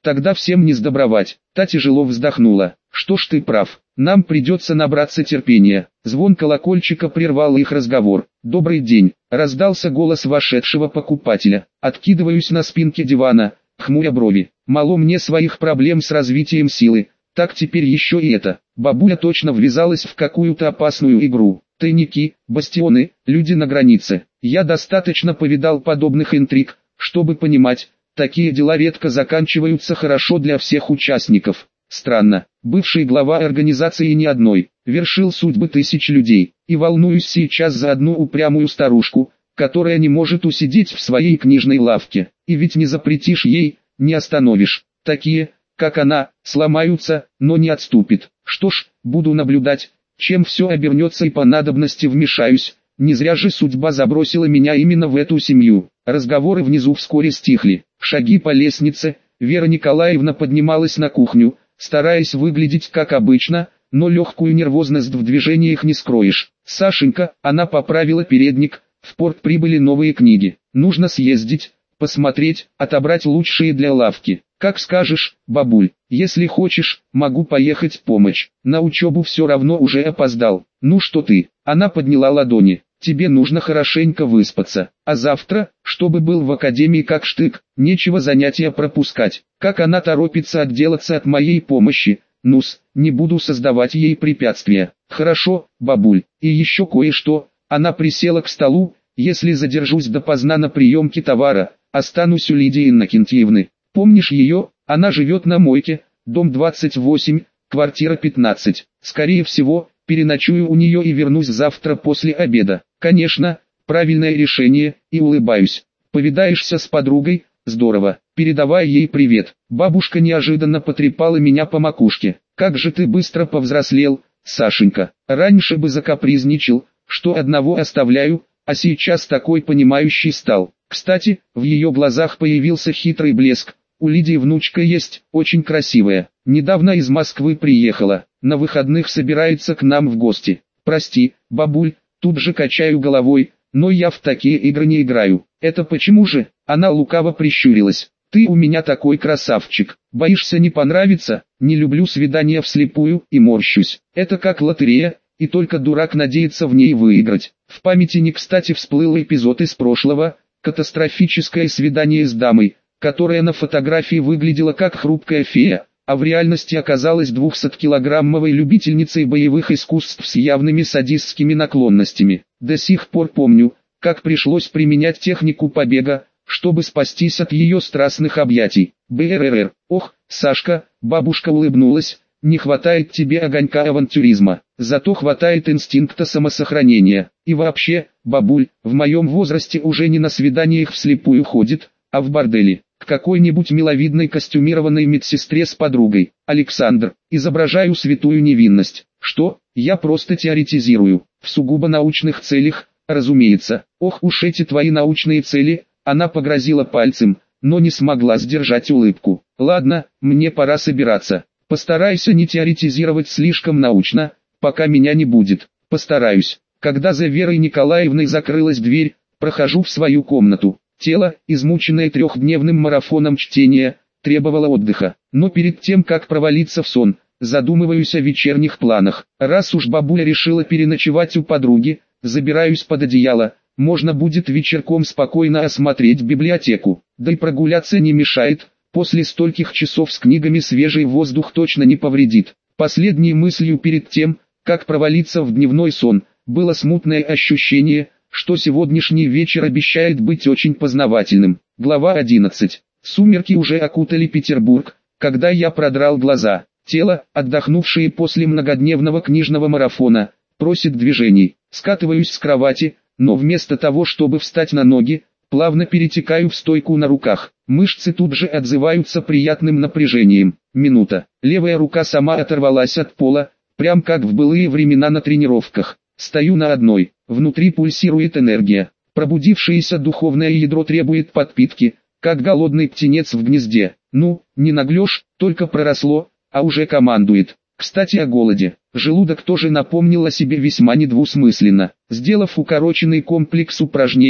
S1: тогда всем не сдобровать. Та тяжело вздохнула. Что ж ты прав, нам придется набраться терпения. Звон колокольчика прервал их разговор. «Добрый день», — раздался голос вошедшего покупателя. Откидываюсь на спинке дивана, хмуря брови. Мало мне своих проблем с развитием силы, так теперь еще и это. Бабуля точно ввязалась в какую-то опасную игру. Тайники, бастионы, люди на границе. Я достаточно повидал подобных интриг, чтобы понимать, такие дела редко заканчиваются хорошо для всех участников. Странно, бывший глава организации не одной, вершил судьбы тысяч людей, и волнуюсь сейчас за одну упрямую старушку, которая не может усидеть в своей книжной лавке, и ведь не запретишь ей, не остановишь. Такие, как она, сломаются, но не отступит. Что ж, буду наблюдать, чем все обернется, и по надобности вмешаюсь. Не зря же судьба забросила меня именно в эту семью. Разговоры внизу вскоре стихли. Шаги по лестнице. Вера Николаевна поднималась на кухню, стараясь выглядеть как обычно, но легкую нервозность в движениях не скроешь. «Сашенька», она поправила передник, «в порт прибыли новые книги. Нужно съездить, посмотреть, отобрать лучшие для лавки». «Как скажешь, бабуль, если хочешь, могу поехать помочь. На учебу все равно уже опоздал». «Ну что ты?» Она подняла ладони. «Тебе нужно хорошенько выспаться, а завтра, чтобы был в академии как штык, нечего занятия пропускать». Как она торопится отделаться от моей помощи. Ну-с, не буду создавать ей препятствия. «Хорошо, бабуль, и еще кое-что». Она присела к столу. «Если задержусь допоздна на приемке товара, останусь у Лидии Иннокентьевны. Помнишь ее? Она живет на Мойке, дом 28, квартира 15. Скорее всего, переночую у нее и вернусь завтра после обеда». «Конечно, правильное решение», и улыбаюсь. «Повидаешься с подругой? Здорово, передавай ей привет». Бабушка неожиданно потрепала меня по макушке. «Как же ты быстро повзрослел, Сашенька. Раньше бы закапризничал, что одного оставляю, а сейчас такой понимающий стал». Кстати, в ее глазах появился хитрый блеск. «У Лидии внучка есть, очень красивая. Недавно из Москвы приехала, на выходных собирается к нам в гости». «Прости, бабуль», тут же качаю головой, «но я в такие игры не играю». «Это почему же?» Она лукаво прищурилась. «Ты у меня такой красавчик. Боишься, не понравится?» «Не люблю свидания вслепую и морщусь. Это как лотерея, и только дурак надеется в ней выиграть». В памяти не кстати всплыл эпизод из прошлого, катастрофическое свидание с дамой, которая на фотографии выглядела как хрупкая фея, а в реальности оказалась 200-килограммовой любительницей боевых искусств с явными садистскими наклонностями. До сих пор помню, как пришлось применять технику побега, чтобы спастись от ее страстных объятий. БРР. «Ох, Сашка», бабушка улыбнулась, «не хватает тебе огонька авантюризма, зато хватает инстинкта самосохранения. И вообще, бабуль, в моем возрасте уже не на свиданиях вслепую ходит, а в борделе, к какой-нибудь миловидной костюмированной медсестре с подругой». «Александр, изображаю святую невинность». «Что? Я просто теоретизирую, в сугубо научных целях, разумеется». «Ох уж эти твои научные цели», она погрозила пальцем, но не смогла сдержать улыбку. «Ладно, мне пора собираться. Постарайся не теоретизировать слишком научно, пока меня не будет». «Постараюсь». Когда за Верой Николаевной закрылась дверь, прохожу в свою комнату. Тело, измученное трехдневным марафоном чтения, требовало отдыха. Но перед тем, как провалиться в сон, задумываюсь о вечерних планах. Раз уж бабуля решила переночевать у подруги, забираюсь под одеяло. Можно будет вечерком спокойно осмотреть библиотеку. Да и прогуляться не мешает. После стольких часов с книгами свежий воздух точно не повредит. Последней мыслью перед тем, как провалиться в дневной сон, было смутное ощущение, что сегодняшний вечер обещает быть очень познавательным. Глава 11. Сумерки уже окутали Петербург, когда я продрал глаза. Тело, отдохнувшее после многодневного книжного марафона, просит движений. Скатываюсь с кровати, но вместо того, чтобы встать на ноги, плавно перетекаю в стойку на руках. Мышцы тут же отзываются приятным напряжением. Минута. Левая рука сама оторвалась от пола, прям как в былые времена на тренировках. Стою на одной. Внутри пульсирует энергия. Пробудившееся духовное ядро требует подпитки, как голодный птенец в гнезде. Ну, не наглешь, только проросло, а уже командует. Кстати, о голоде. Желудок тоже напомнил о себе весьма недвусмысленно. Сделав укороченный комплекс упражнений,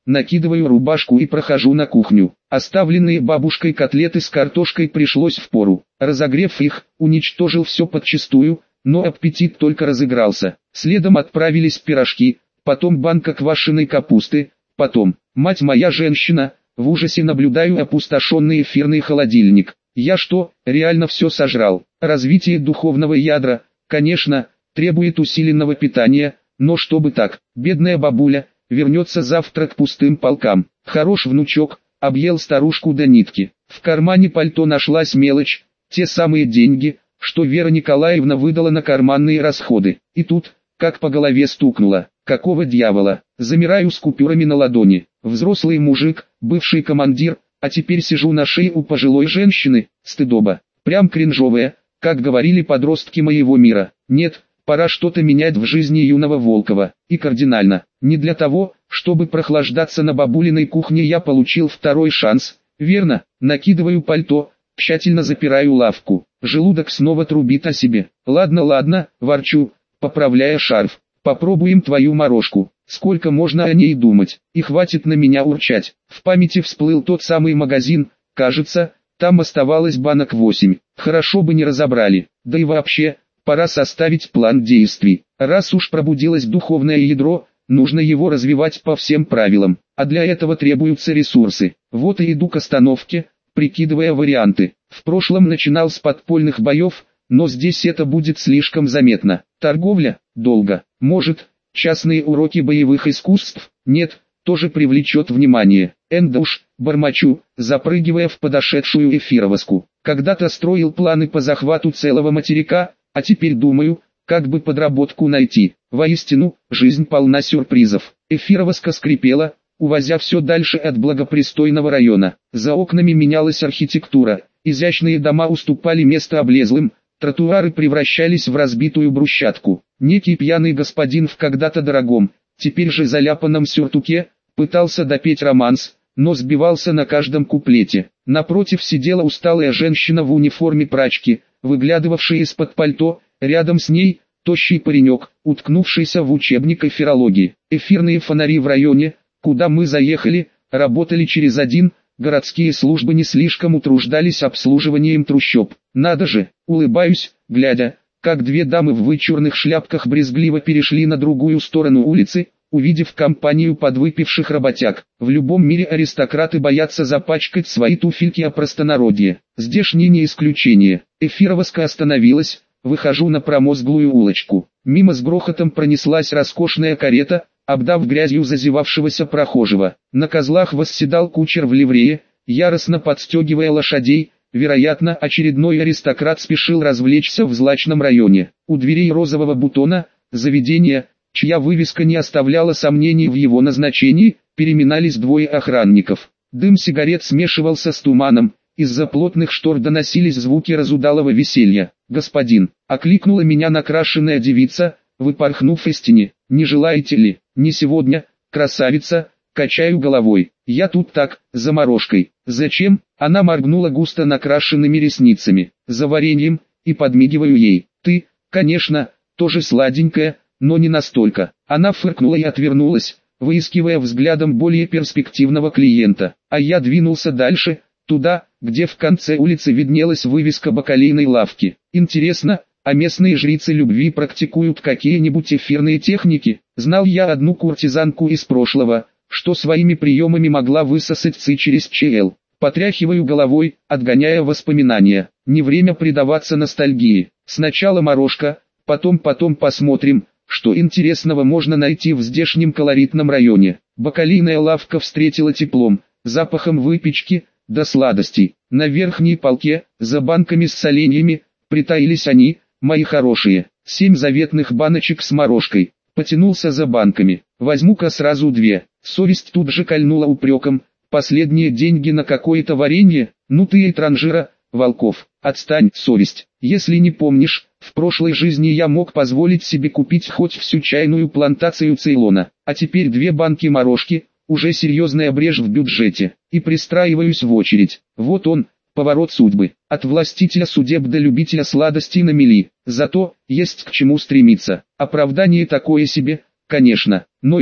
S1: накидываю рубашку и прохожу на кухню. Оставленные бабушкой котлеты с картошкой пришлось впору. Разогрев их, уничтожил все подчистую, но аппетит только разыгрался. Следом отправились пирожки, потом банка квашеной капусты, потом, мать моя женщина, в ужасе наблюдаю опустошенный эфирный холодильник. Я что, реально все сожрал? Развитие духовного ядра, конечно, требует усиленного питания, но чтобы так, бедная бабуля, вернется завтра к пустым полкам. Хорош внучок, объел старушку до нитки. В кармане пальто нашлась мелочь, те самые деньги, что Вера Николаевна выдала на карманные расходы. И тут, как по голове стукнуло, какого дьявола, замираю с купюрами на ладони. Взрослый мужик, бывший командир, а теперь сижу на шее у пожилой женщины, стыдоба. Прям кринжовая, как говорили подростки моего мира. Нет, пора что-то менять в жизни юного Волкова. И кардинально. Не для того, чтобы прохлаждаться на бабулиной кухне, я получил второй шанс. Верно, накидываю пальто, тщательно запираю лавку. Желудок снова трубит о себе. Ладно, ворчу, поправляя шарф. Попробуем твою морожку. Сколько можно о ней думать, и хватит на меня урчать. В памяти всплыл тот самый магазин, кажется, там оставалось банок 8. Хорошо бы не разобрали. Да и вообще, пора составить план действий. Раз уж пробудилось духовное ядро, нужно его развивать по всем правилам. А для этого требуются ресурсы. Вот и иду к остановке, прикидывая варианты. В прошлом начинал с подпольных боев, но здесь это будет слишком заметно. Торговля? Долго. Может, частные уроки боевых искусств? Нет, тоже привлечет внимание. Уж, бормочу, запрыгивая в подошедшую эфировоску. Когда-то строил планы по захвату целого материка, а теперь думаю, как бы подработку найти. Воистину, жизнь полна сюрпризов. Эфировоска скрипела, увозя все дальше от благопристойного района. За окнами менялась архитектура, изящные дома уступали место облезлым, тротуары превращались в разбитую брусчатку. Некий пьяный господин в когда-то дорогом, теперь же заляпанном сюртуке, пытался допеть романс, но сбивался на каждом куплете. Напротив сидела усталая женщина в униформе прачки, выглядывавшая из-под пальто, рядом с ней тощий паренек, уткнувшийся в учебник эфирологии. Эфирные фонари в районе, куда мы заехали, работали через один, городские службы не слишком утруждались обслуживанием трущоб. Надо же, улыбаюсь, глядя, как две дамы в вычурных шляпках брезгливо перешли на другую сторону улицы, увидев компанию подвыпивших работяг. В любом мире аристократы боятся запачкать свои туфельки о простонародье. Здешнее не исключение. Эфировоска остановилась, выхожу на промозглую улочку. Мимо с грохотом пронеслась роскошная карета, обдав грязью зазевавшегося прохожего. На козлах восседал кучер в ливрее, яростно подстегивая лошадей. Вероятно, очередной аристократ спешил развлечься в злачном районе. У дверей розового бутона, заведения, чья вывеска не оставляла сомнений в его назначении, переминались двое охранников. Дым сигарет смешивался с туманом, из-за плотных штор доносились звуки разудалого веселья. «Господин!» — окликнула меня накрашенная девица, выпорхнув из тени. «Не желаете ли?» «Не сегодня, красавица!» Качаю головой. «Я тут так, за морожкой». «Зачем?» Она моргнула густо накрашенными ресницами. «За вареньем», и подмигиваю ей. «Ты, конечно, тоже сладенькая, но не настолько». Она фыркнула и отвернулась, выискивая взглядом более перспективного клиента. А я двинулся дальше, туда, где в конце улицы виднелась вывеска бакалейной лавки. Интересно, а местные жрицы любви практикуют какие-нибудь эфирные техники? Знал я одну куртизанку из прошлого, что своими приемами могла высосать ци через ЧЛ. Потряхиваю головой, отгоняя воспоминания. Не время предаваться ностальгии. Сначала морожка, потом посмотрим, что интересного можно найти в здешнем колоритном районе. Бакалейная лавка встретила теплом, запахом выпечки, до сладостей. На верхней полке, за банками с соленьями, притаились они, мои хорошие. 7 заветных баночек с морожкой. Потянулся за банками. Возьму-ка сразу 2. Совесть тут же кольнула упреком. Последние деньги на какое-то варенье? Ну ты и транжира, Волков. Отстань, совесть. Если не помнишь, в прошлой жизни я мог позволить себе купить хоть всю чайную плантацию Цейлона. А теперь 2 банки морожки, уже серьезная брешь в бюджете. И пристраиваюсь в очередь. Вот он, поворот судьбы. От властителя судеб до любителя сладостей на мели. Зато, есть к чему стремиться. Оправдание такое себе, конечно. Но я,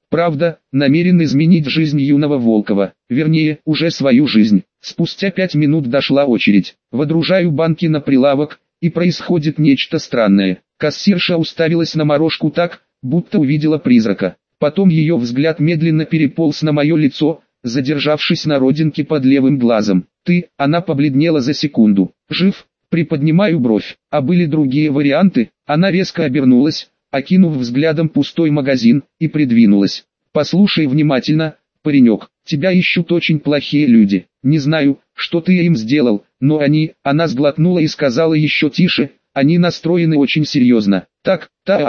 S1: Правда, намерен изменить жизнь юного Волкова, вернее, уже свою жизнь. Спустя 5 минут дошла очередь. Водружаю банки на прилавок, и происходит нечто странное. Кассирша уставилась на морожку так, будто увидела призрака. Потом ее взгляд медленно переполз на мое лицо, задержавшись на родинке под левым глазом. «Ты», она побледнела за секунду. «Жив?» Приподнимаю бровь. А были другие варианты? Она резко обернулась, окинув взглядом пустой магазин, и придвинулась. «Послушай внимательно, паренек, тебя ищут очень плохие люди. Не знаю, что ты им сделал, но она сглотнула и сказала еще тише, они настроены очень серьезно. Так,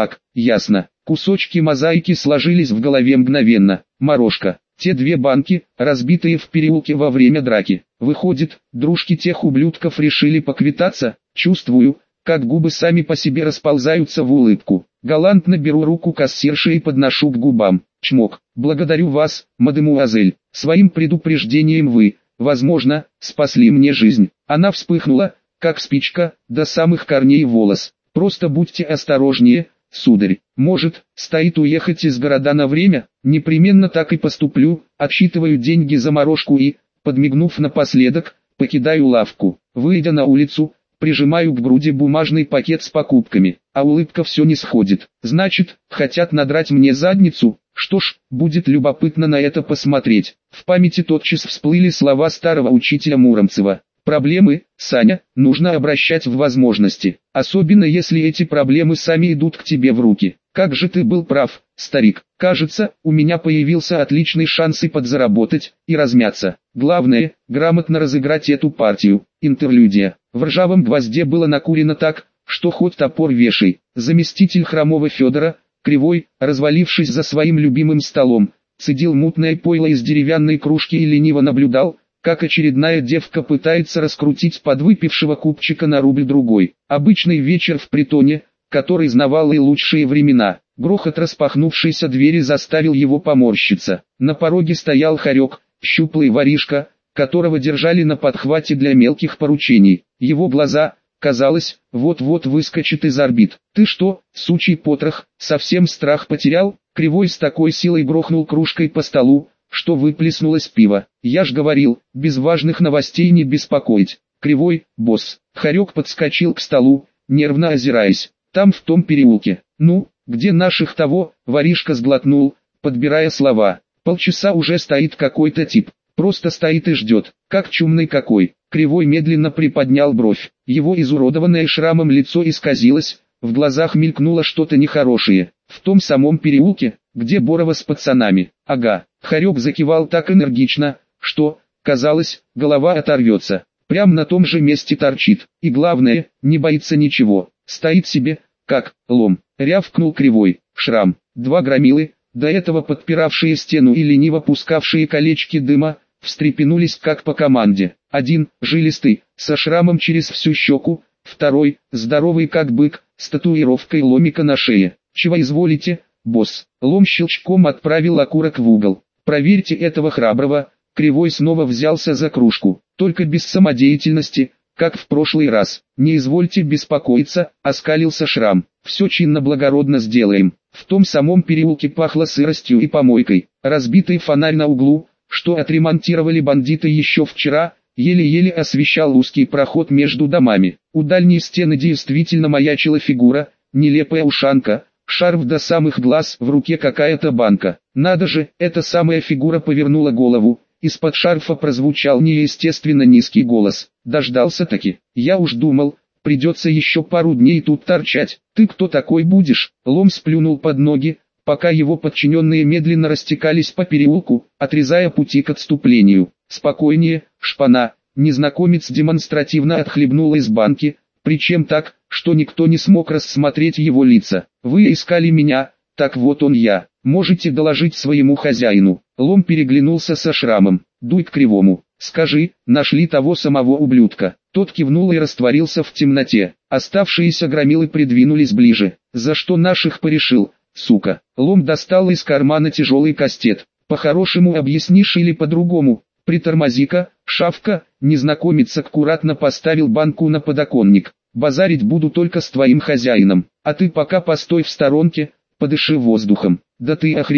S1: ясно». Кусочки мозаики сложились в голове мгновенно. Морожка. Те 2 банки, разбитые в переулке во время драки. Выходит, дружки тех ублюдков решили поквитаться. Чувствую, как губы сами по себе расползаются в улыбку. Галантно беру руку кассирши и подношу к губам. Чмок. «Благодарю вас, мадемуазель. Своим предупреждением вы, возможно, спасли мне жизнь». Она вспыхнула, как спичка, до самых корней волос. «Просто будьте осторожнее, сударь. Может, стоит уехать из города на время? Непременно так и поступлю». Отсчитываю деньги за морожку и, подмигнув напоследок, покидаю лавку. Выйдя на улицу, прижимаю к груди бумажный пакет с покупками, а улыбка все не сходит. Значит, хотят надрать мне задницу? Что ж, будет любопытно на это посмотреть. В памяти тотчас всплыли слова старого учителя Муромцева. Проблемы, Саня, нужно обращать в возможности, особенно если эти проблемы сами идут к тебе в руки. Как же ты был прав, старик. Кажется, у меня появился отличный шанс и подзаработать, и размяться. Главное, грамотно разыграть эту партию. Интерлюдия. В ржавом гвозде было накурено так, что хоть топор вешай. Заместитель Хромова Федора, Кривой, развалившись за своим любимым столом, цедил мутное пойло из деревянной кружки и лениво наблюдал, как очередная девка пытается раскрутить подвыпившего купчика на рубль-другой. Обычный вечер в притоне, который знавал и лучшие времена. Грохот распахнувшейся двери заставил его поморщиться. На пороге стоял хорек, щуплый воришка, которого держали на подхвате для мелких поручений. Его глаза, казалось, вот-вот выскочат из орбит. «Ты что, сучий потрох, совсем страх потерял?» Кривой с такой силой грохнул кружкой по столу, что выплеснулось пиво. «Я ж говорил, без важных новостей не беспокоить». Кривой, босс. Хорек подскочил к столу, нервно озираясь. «Там в том переулке». «Ну, где наших того?» Воришка сглотнул, подбирая слова. «Полчаса уже стоит какой-то тип. Просто стоит и ждет, как чумный какой». Кривой медленно приподнял бровь. Его изуродованное шрамом лицо исказилось, в глазах мелькнуло что-то нехорошее. «В том самом переулке, где Борова с пацанами». «Ага». Хорек закивал так энергично, что, казалось, голова оторвется. Прям на том же месте торчит. И главное, не боится ничего. Стоит себе, как лом. Рявкнул Кривой. Шрам. 2 громилы, до этого подпиравшие стену и лениво пускавшие колечки дыма, встрепенулись как по команде. Один, жилистый, со шрамом через всю щеку, второй, здоровый как бык, с татуировкой ломика на шее. «Чего изволите, босс?» Лом щелчком отправил окурок в угол. «Проверьте этого храброго». Кривой снова взялся за кружку, только без самодеятельности, как в прошлый раз. «Не извольте беспокоиться», — оскалился Шрам. «Все чинно-благородно сделаем». В том самом переулке пахло сыростью и помойкой. Разбитый фонарь на углу, что отремонтировали бандиты еще вчера, еле-еле освещал узкий проход между домами. У дальней стены действительно маячила фигура, нелепая ушанка, шарф до самых глаз, в руке какая-то банка. Надо же, эта самая фигура повернула голову, из-под шарфа прозвучал неестественно низкий голос. «Дождался-таки, я уж думал, придется еще пару дней тут торчать. Ты кто такой будешь?» Лом сплюнул под ноги, пока его подчиненные медленно растекались по переулку, отрезая пути к отступлению. «Спокойнее, шпана». Незнакомец демонстративно отхлебнул из банки, причем так, что никто не смог рассмотреть его лица. «Вы искали меня, так вот он я. Можете доложить своему хозяину». Лом переглянулся со Шрамом. «Дуй к Кривому. Скажи, нашли того самого ублюдка». Тот кивнул и растворился в темноте. Оставшиеся громилы придвинулись ближе. «За что наших порешил, сука?» Лом достал из кармана тяжелый кастет. «По-хорошему объяснишь или по-другому?» «Притормози-ка, шавка». Незнакомец аккуратно поставил банку на подоконник. «Базарить буду только с твоим хозяином, а ты пока постой в сторонке, подыши воздухом». «Да ты охренел,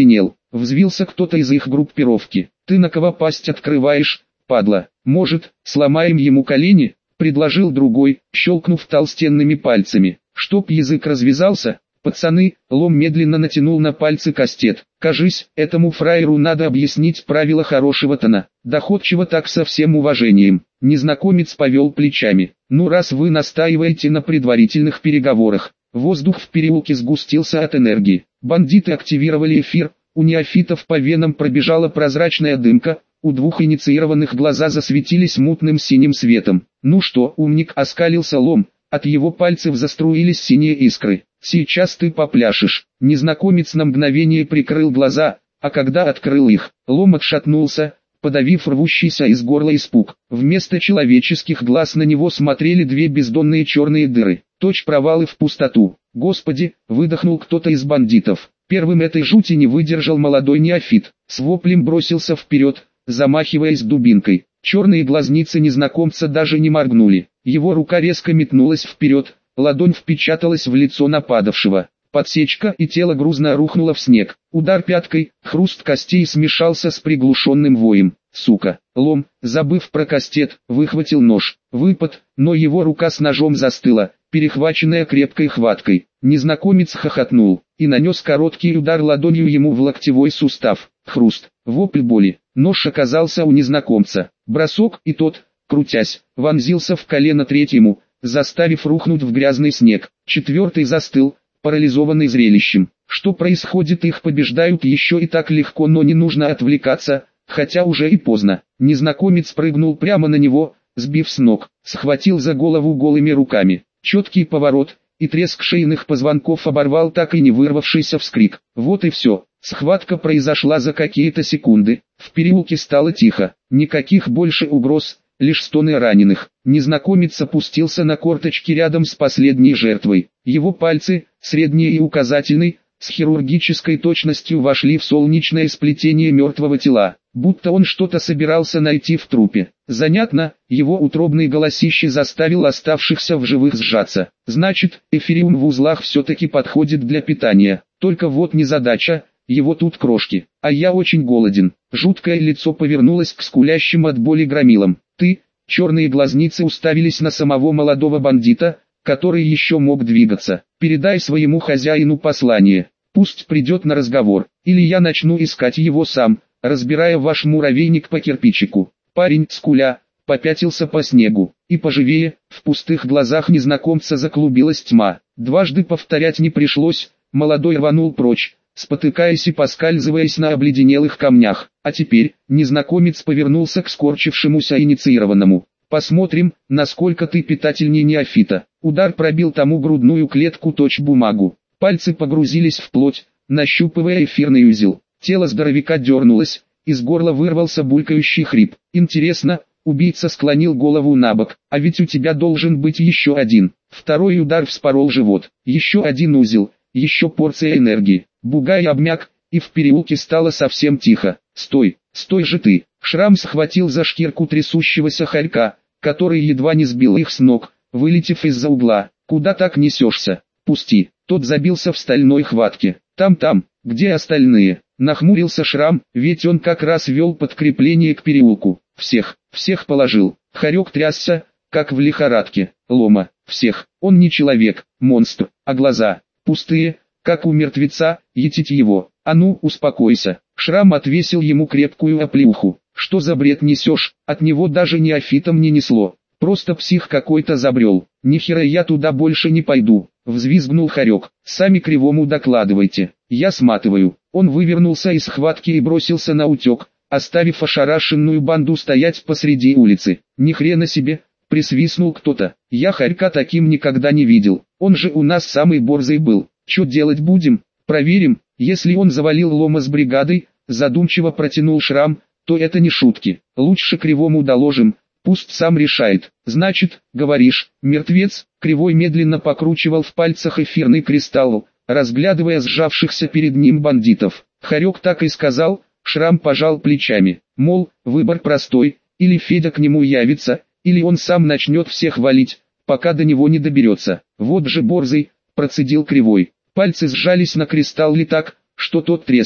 S1: Взвился кто-то из их группировки. Ты на кого пасть открываешь, падла? Может, сломаем ему колени? Предложил другой, щелкнув толстенными пальцами. Чтоб язык развязался, пацаны, Лом медленно натянул на пальцы кастет. Кажись, этому фраеру надо объяснить правила хорошего тона. Доходчиво так со всем уважением. Незнакомец повел плечами. Ну раз вы настаиваете на предварительных переговорах. Воздух в переулке сгустился от энергии. Бандиты активировали эфир, у неофитов по венам пробежала прозрачная дымка, у двух инициированных глаза засветились мутным синим светом. Ну что, умник, оскалился Лом, от его пальцев заструились синие искры. Сейчас ты попляшешь. Незнакомец на мгновение прикрыл глаза, а когда открыл их, Лом отшатнулся, подавив рвущийся из горла испуг. Вместо человеческих глаз на него смотрели две бездонные черные дыры, точь провалы в пустоту. Господи, выдохнул кто-то из бандитов. Первым этой жути не выдержал молодой неофит, с воплем бросился вперед, замахиваясь дубинкой. Черные глазницы незнакомца даже не моргнули. Его рука резко метнулась вперед, ладонь впечаталась в лицо нападавшего. Подсечка, и тело грузно рухнуло в снег. Удар пяткой, хруст костей смешался с приглушенным воем. Сука. Лом, забыв про кастет, выхватил нож. Выпад, но его рука с ножом застыла, перехваченная крепкой хваткой. Незнакомец хохотнул и нанес короткий удар ладонью ему в локтевой сустав. Хруст, вопль боли. Нож оказался у незнакомца. Бросок, и тот, крутясь, вонзился в колено третьему, заставив рухнуть в грязный снег. Четвертый застыл, парализованный зрелищем. Что происходит, их побеждают еще и так легко, но не нужно отвлекаться, хотя уже и поздно. Незнакомец прыгнул прямо на него, сбив с ног, схватил за голову голыми руками. Четкий поворот, и треск шейных позвонков оборвал так и не вырвавшийся вскрик. Вот и все. Схватка произошла за какие-то секунды. В переулке стало тихо. Никаких больше угроз, лишь стоны раненых. Незнакомец опустился на корточки рядом с последней жертвой. Его пальцы, средний и указательный, с хирургической точностью вошли в солнечное сплетение мертвого тела, будто он что-то собирался найти в трупе. Занятно, его утробный голосище заставил оставшихся в живых сжаться. Значит, эфириум в узлах все-таки подходит для питания. Только вот незадача, его тут крошки. А я очень голоден. Жуткое лицо повернулось к скулящим от боли громилам. Ты, черные глазницы уставились на самого молодого бандита, который еще мог двигаться. Передай своему хозяину послание. Пусть придет на разговор, или я начну искать его сам, разбирая ваш муравейник по кирпичику. Парень, скуля, попятился по снегу, и поживее, в пустых глазах незнакомца заклубилась тьма. Дважды повторять не пришлось, молодой рванул прочь, спотыкаясь и поскальзываясь на обледенелых камнях. А теперь, незнакомец повернулся к скорчившемуся инициированному. Посмотрим, насколько ты питательнее неофита. Удар пробил тому грудную клетку, точь бумагу. Пальцы погрузились в плоть, нащупывая эфирный узел. Тело здоровяка дернулось, из горла вырвался булькающий хрип. Интересно, убийца склонил голову набок, а ведь у тебя должен быть еще один. Второй удар вспорол живот. Еще один узел, еще порция энергии. Бугай обмяк, и в переулке стало совсем тихо. Стой, стой же ты! Шрам схватил за шкирку трясущегося хорька, который едва не сбил их с ног, вылетев из-за угла. Куда так несешься? Пусти. Тот забился в стальной хватке. Там, где остальные? Нахмурился Шрам, ведь он как раз вел подкрепление к переулку. Всех положил. Хорек трясся, как в лихорадке. Лома, всех. Он не человек, монстр, а глаза пустые, как у мертвеца, етить его. А ну, успокойся. Шрам отвесил ему крепкую оплеуху. Что за бред несешь? От него даже неофитом не несло. Просто псих какой-то забрел. Нихера я туда больше не пойду. Взвизгнул Хорек. Сами Кривому докладывайте. Я сматываю. Он вывернулся из схватки и бросился на утек, оставив ошарашенную банду стоять посреди улицы. Ни хрена себе, присвистнул кто-то. Я Хорька таким никогда не видел. Он же у нас самый борзый был. Чё делать будем? Проверим. Если он завалил Лома с бригадой, задумчиво протянул Шрам, то это не шутки. Лучше Кривому доложим, пусть сам решает. Значит, говоришь, мертвец? Кривой медленно покручивал в пальцах эфирный кристалл, разглядывая сжавшихся перед ним бандитов. Хорек так и сказал. Шрам пожал плечами. Мол, выбор простой, или Федя к нему явится, или он сам начнет всех валить, пока до него не доберется. Вот же борзый, процедил Кривой. Пальцы сжались на кристалле так, что тот треснул.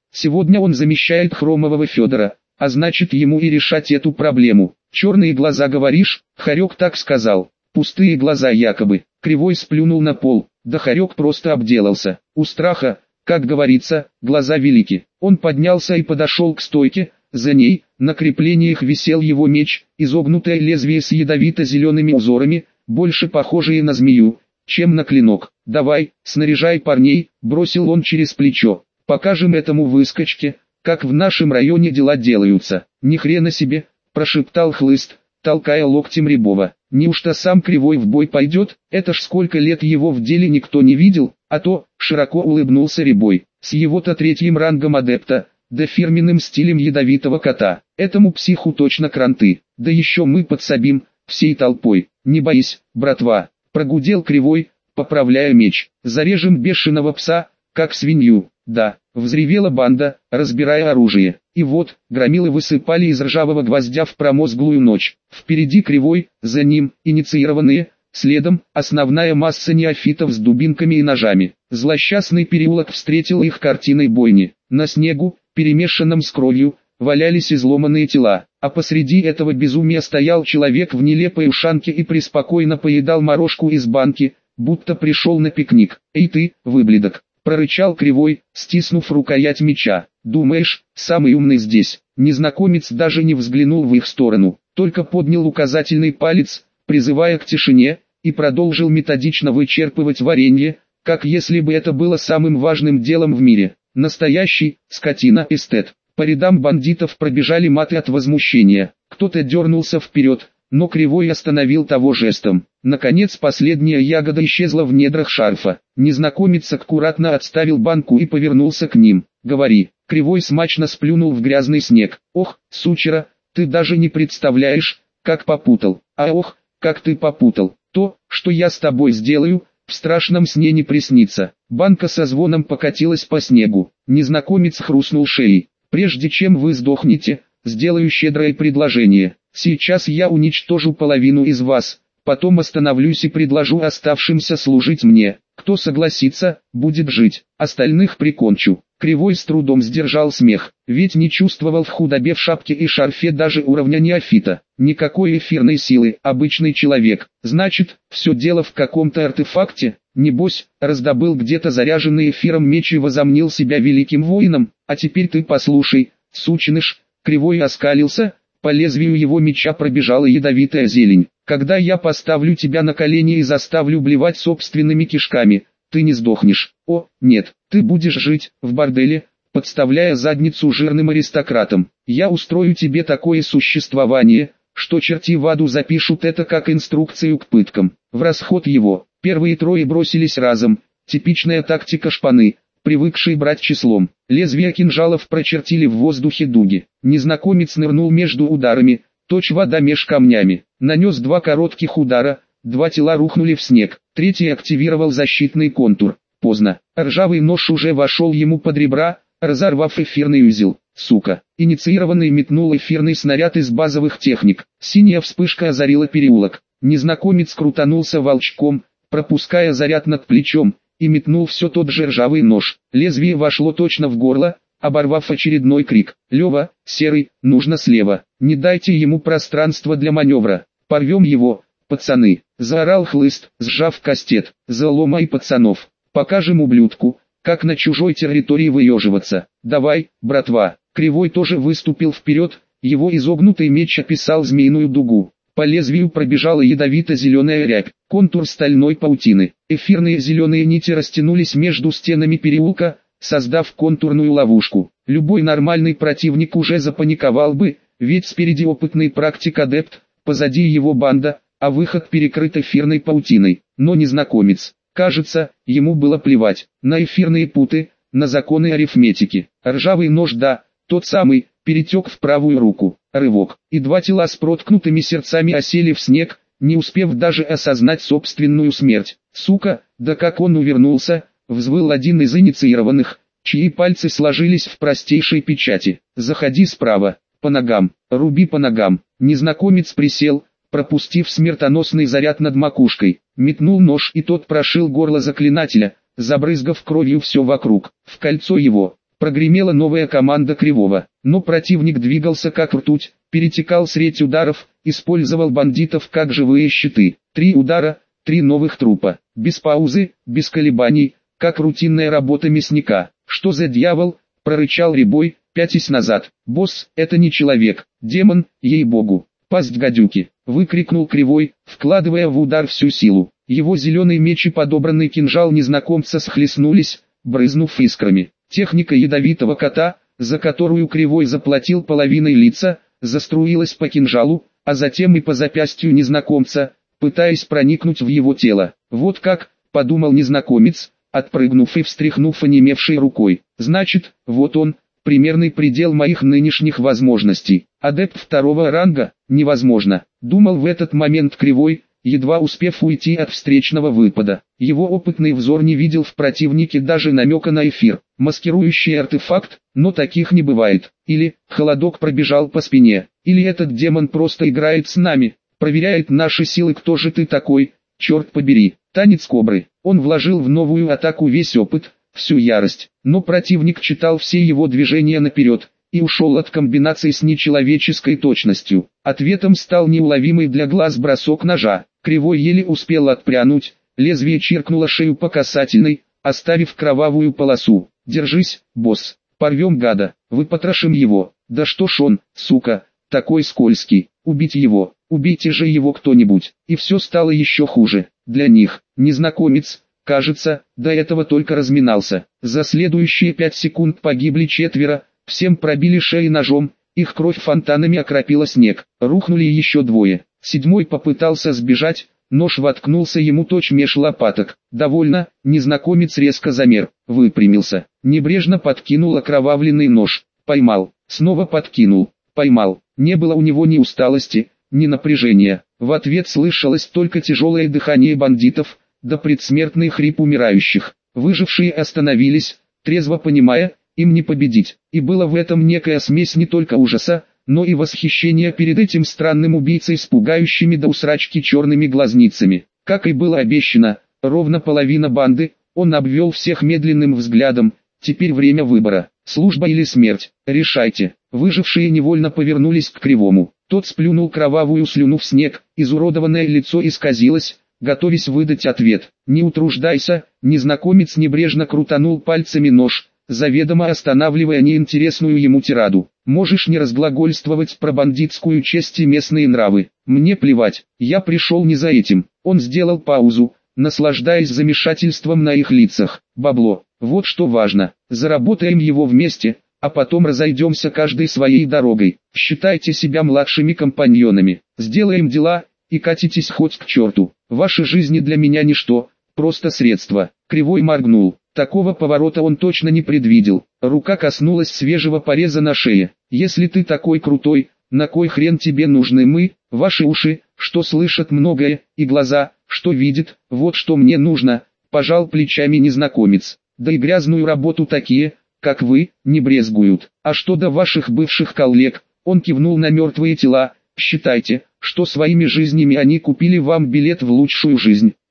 S1: Сегодня он замещает Хромового Федора, а значит ему и решать эту проблему. Черные глаза говоришь, Харек так сказал. Пустые глаза якобы. Кривой сплюнул на пол, да Харек просто обделался. У страха, как говорится, глаза велики. Он поднялся и подошел к стойке, за ней, на креплениях висел его меч, изогнутое лезвие с ядовито-зелеными узорами, больше похожие на змею, чем на клинок. «Давай, снаряжай парней», — бросил он через плечо. «Покажем этому выскочке, как в нашем районе дела делаются». «Ни хрена себе», — прошептал Хлыст, толкая локтем Рябова. «Неужто сам Кривой в бой пойдет? Это ж сколько лет его в деле никто не видел, а то», — широко улыбнулся Рябой, «с его-то третьим рангом адепта, да фирменным стилем ядовитого кота. Этому психу точно кранты, да еще мы подсобим, всей толпой. Не боись, братва», — прогудел Кривой, поправляя меч. «Зарежем бешеного пса, как свинью». «Да», — взревела банда, разбирая оружие. И вот, громилы высыпали из ржавого гвоздя в промозглую ночь. Впереди Кривой, за ним, инициированные, следом, основная масса неофитов с дубинками и ножами. Злосчастный переулок встретил их картиной бойни. На снегу, перемешанном с кровью, валялись изломанные тела, а посреди этого безумия стоял человек в нелепой ушанке и преспокойно поедал морожку из банки, будто пришел на пикник. «Эй ты, выблядок!» — прорычал Кривой, стиснув рукоять меча. «Думаешь, самый умный здесь?» Незнакомец даже не взглянул в их сторону, только поднял указательный палец, призывая к тишине, и продолжил методично вычерпывать варенье, как если бы это было самым важным делом в мире. Настоящий, скотина-эстет. По рядам бандитов пробежали маты от возмущения. Кто-то дернулся вперед, но Кривой остановил того жестом. Наконец последняя ягода исчезла в недрах шарфа. Незнакомец аккуратно отставил банку и повернулся к ним. «Говори». Кривой смачно сплюнул в грязный снег. «Ох, сучера, ты даже не представляешь, как попутал. А ох, как ты попутал. То, что я с тобой сделаю, в страшном сне не приснится». Банка со звоном покатилась по снегу. Незнакомец хрустнул шеей. «Прежде чем вы сдохнете, сделаю щедрое предложение. Сейчас я уничтожу половину из вас, потом остановлюсь и предложу оставшимся служить мне. Кто согласится, будет жить, остальных прикончу». Кривой с трудом сдержал смех, ведь не чувствовал в худобе в шапке и шарфе даже уровня неофита. Никакой эфирной силы, обычный человек. Значит, все дело в каком-то артефакте. Небось, раздобыл где-то заряженный эфиром меч и возомнил себя великим воином. А теперь ты послушай, сученыш. Кривой оскалился, по лезвию его меча пробежала ядовитая зелень. «Когда я поставлю тебя на колени и заставлю блевать собственными кишками, ты не сдохнешь. О, нет, ты будешь жить в борделе, подставляя задницу жирным аристократам. Я устрою тебе такое существование, что черти в аду запишут это как инструкцию к пыткам». В расход его, первые трое бросились разом, типичная тактика шпаны, привыкшей брать числом. Лезвия кинжалов прочертили в воздухе дуги. Незнакомец нырнул между ударами, точь вода меж камнями. Нанес два коротких удара, два тела рухнули в снег, третий активировал защитный контур. Поздно, ржавый нож уже вошел ему под ребра, разорвав эфирный узел. «Сука!» Инициированный метнул эфирный снаряд из базовых техник. Синяя вспышка озарила переулок. Незнакомец крутанулся волчком, пропуская заряд над плечом, и метнул все тот же ржавый нож. Лезвие вошло точно в горло, оборвав очередной крик. «Лева, Серый, нужно слева. Не дайте ему пространства для маневра. Порвем его, пацаны!» Заорал Хлыст, сжав кастет. «Заломай пацанов. Покажем ублюдку, как на чужой территории выеживаться. Давай, братва!» Кривой тоже выступил вперед, его изогнутый меч описал змеиную дугу. По лезвию пробежала ядовито-зеленая рябь, контур стальной паутины. Эфирные зеленые нити растянулись между стенами переулка, создав контурную ловушку. Любой нормальный противник уже запаниковал бы, ведь спереди опытный практик-адепт, позади его банда, а выход перекрыт эфирной паутиной. Но незнакомец, кажется, ему было плевать на эфирные путы, на законы арифметики. Ржавый нож, да, тот самый, перетек в правую руку. Рывок, и два тела с проткнутыми сердцами осели в снег, не успев даже осознать собственную смерть. «Сука, да как он увернулся!» — взвыл один из инициированных, чьи пальцы сложились в простейшей печати. «Заходи справа, по ногам, руби по ногам». Незнакомец присел, пропустив смертоносный заряд над макушкой, метнул нож, и тот прошил горло заклинателя, забрызгав кровью все вокруг. В кольцо его, Прогремела новая команда Кривого, но противник двигался как ртуть, перетекал средь ударов, использовал бандитов как живые щиты. 3 удара, 3 новых трупа, без паузы, без колебаний, как рутинная работа мясника. «Что за дьявол?» – прорычал Рябой, пятясь назад. «Босс, это не человек, демон, ей-богу, пасть гадюки!» – выкрикнул Кривой, вкладывая в удар всю силу. Его зеленый меч и подобранный кинжал незнакомца схлестнулись, брызнув искрами. Техника ядовитого кота, за которую Кривой заплатил половиной лица, заструилась по кинжалу, а затем и по запястью незнакомца, пытаясь проникнуть в его тело. «Вот как», — подумал незнакомец, отпрыгнув и встряхнув онемевшей рукой. «Значит, вот он, примерный предел моих нынешних возможностей. Адепт 2-го ранга, невозможно», — думал в этот момент Кривой, едва успев уйти от встречного выпада. Его опытный взор не видел в противнике даже намека на эфир, маскирующий артефакт, но таких не бывает. Или холодок пробежал по спине, или этот демон просто играет с нами, проверяет наши силы. Кто же ты такой, черт побери? Танец кобры. Он вложил в новую атаку весь опыт, всю ярость, но противник читал все его движения наперед и ушел от комбинаций с нечеловеческой точностью. Ответом стал неуловимый для глаз бросок ножа. Кривой еле успел отпрянуть, лезвие чиркнуло шею по касательной, оставив кровавую полосу. «Держись, босс, порвем гада, выпотрошим его». «Да что ж он, сука, такой скользкий, убить его, убейте же его кто-нибудь». И все стало еще хуже. Для них, незнакомец, кажется, до этого только разминался. За следующие 5 секунд погибли 4, всем пробили шеи ножом, их кровь фонтанами окропила снег. Рухнули еще 2. 7 попытался сбежать, нож воткнулся ему точь меж лопаток. «Довольно», незнакомец резко замер, выпрямился, небрежно подкинул окровавленный нож, поймал, снова подкинул, поймал. Не было у него ни усталости, ни напряжения. В ответ слышалось только тяжелое дыхание бандитов, да предсмертный хрип умирающих. Выжившие остановились, трезво понимая, им не победить. И было в этом некая смесь не только ужаса, но и восхищения перед этим странным убийцей с пугающими до усрачки черными глазницами. Как и было обещано, ровно половина банды, он обвел всех медленным взглядом. «Теперь время выбора, служба или смерть, решайте». Выжившие невольно повернулись к Кривому. Тот сплюнул кровавую слюну в снег, изуродованное лицо исказилось, готовясь выдать ответ. «Не утруждайся», незнакомец небрежно крутанул пальцами нож, заведомо останавливая неинтересную ему тираду. «Можешь не разглагольствовать про бандитскую честь и местные нравы. Мне плевать, я пришел не за этим». Он сделал паузу, наслаждаясь замешательством на их лицах. «Бабло, вот что важно. Заработаем его вместе, а потом разойдемся каждой своей дорогой. Считайте себя младшими компаньонами. Сделаем дела, и катитесь хоть к черту. Ваши жизни для меня ничто, просто средство». Кривой моргнул. Такого поворота он точно не предвидел. Рука коснулась свежего пореза на шее. «Если ты такой крутой, на кой хрен тебе нужны мы, ваши уши, что слышат многое, и глаза, что видят, вот что мне нужно», пожал плечами незнакомец. «Да и грязную работу такие, как вы, не брезгуют. А что до ваших бывших коллег?» Он кивнул на мертвые тела. «Считайте, что своими жизнями они купили вам билет в лучшую жизнь.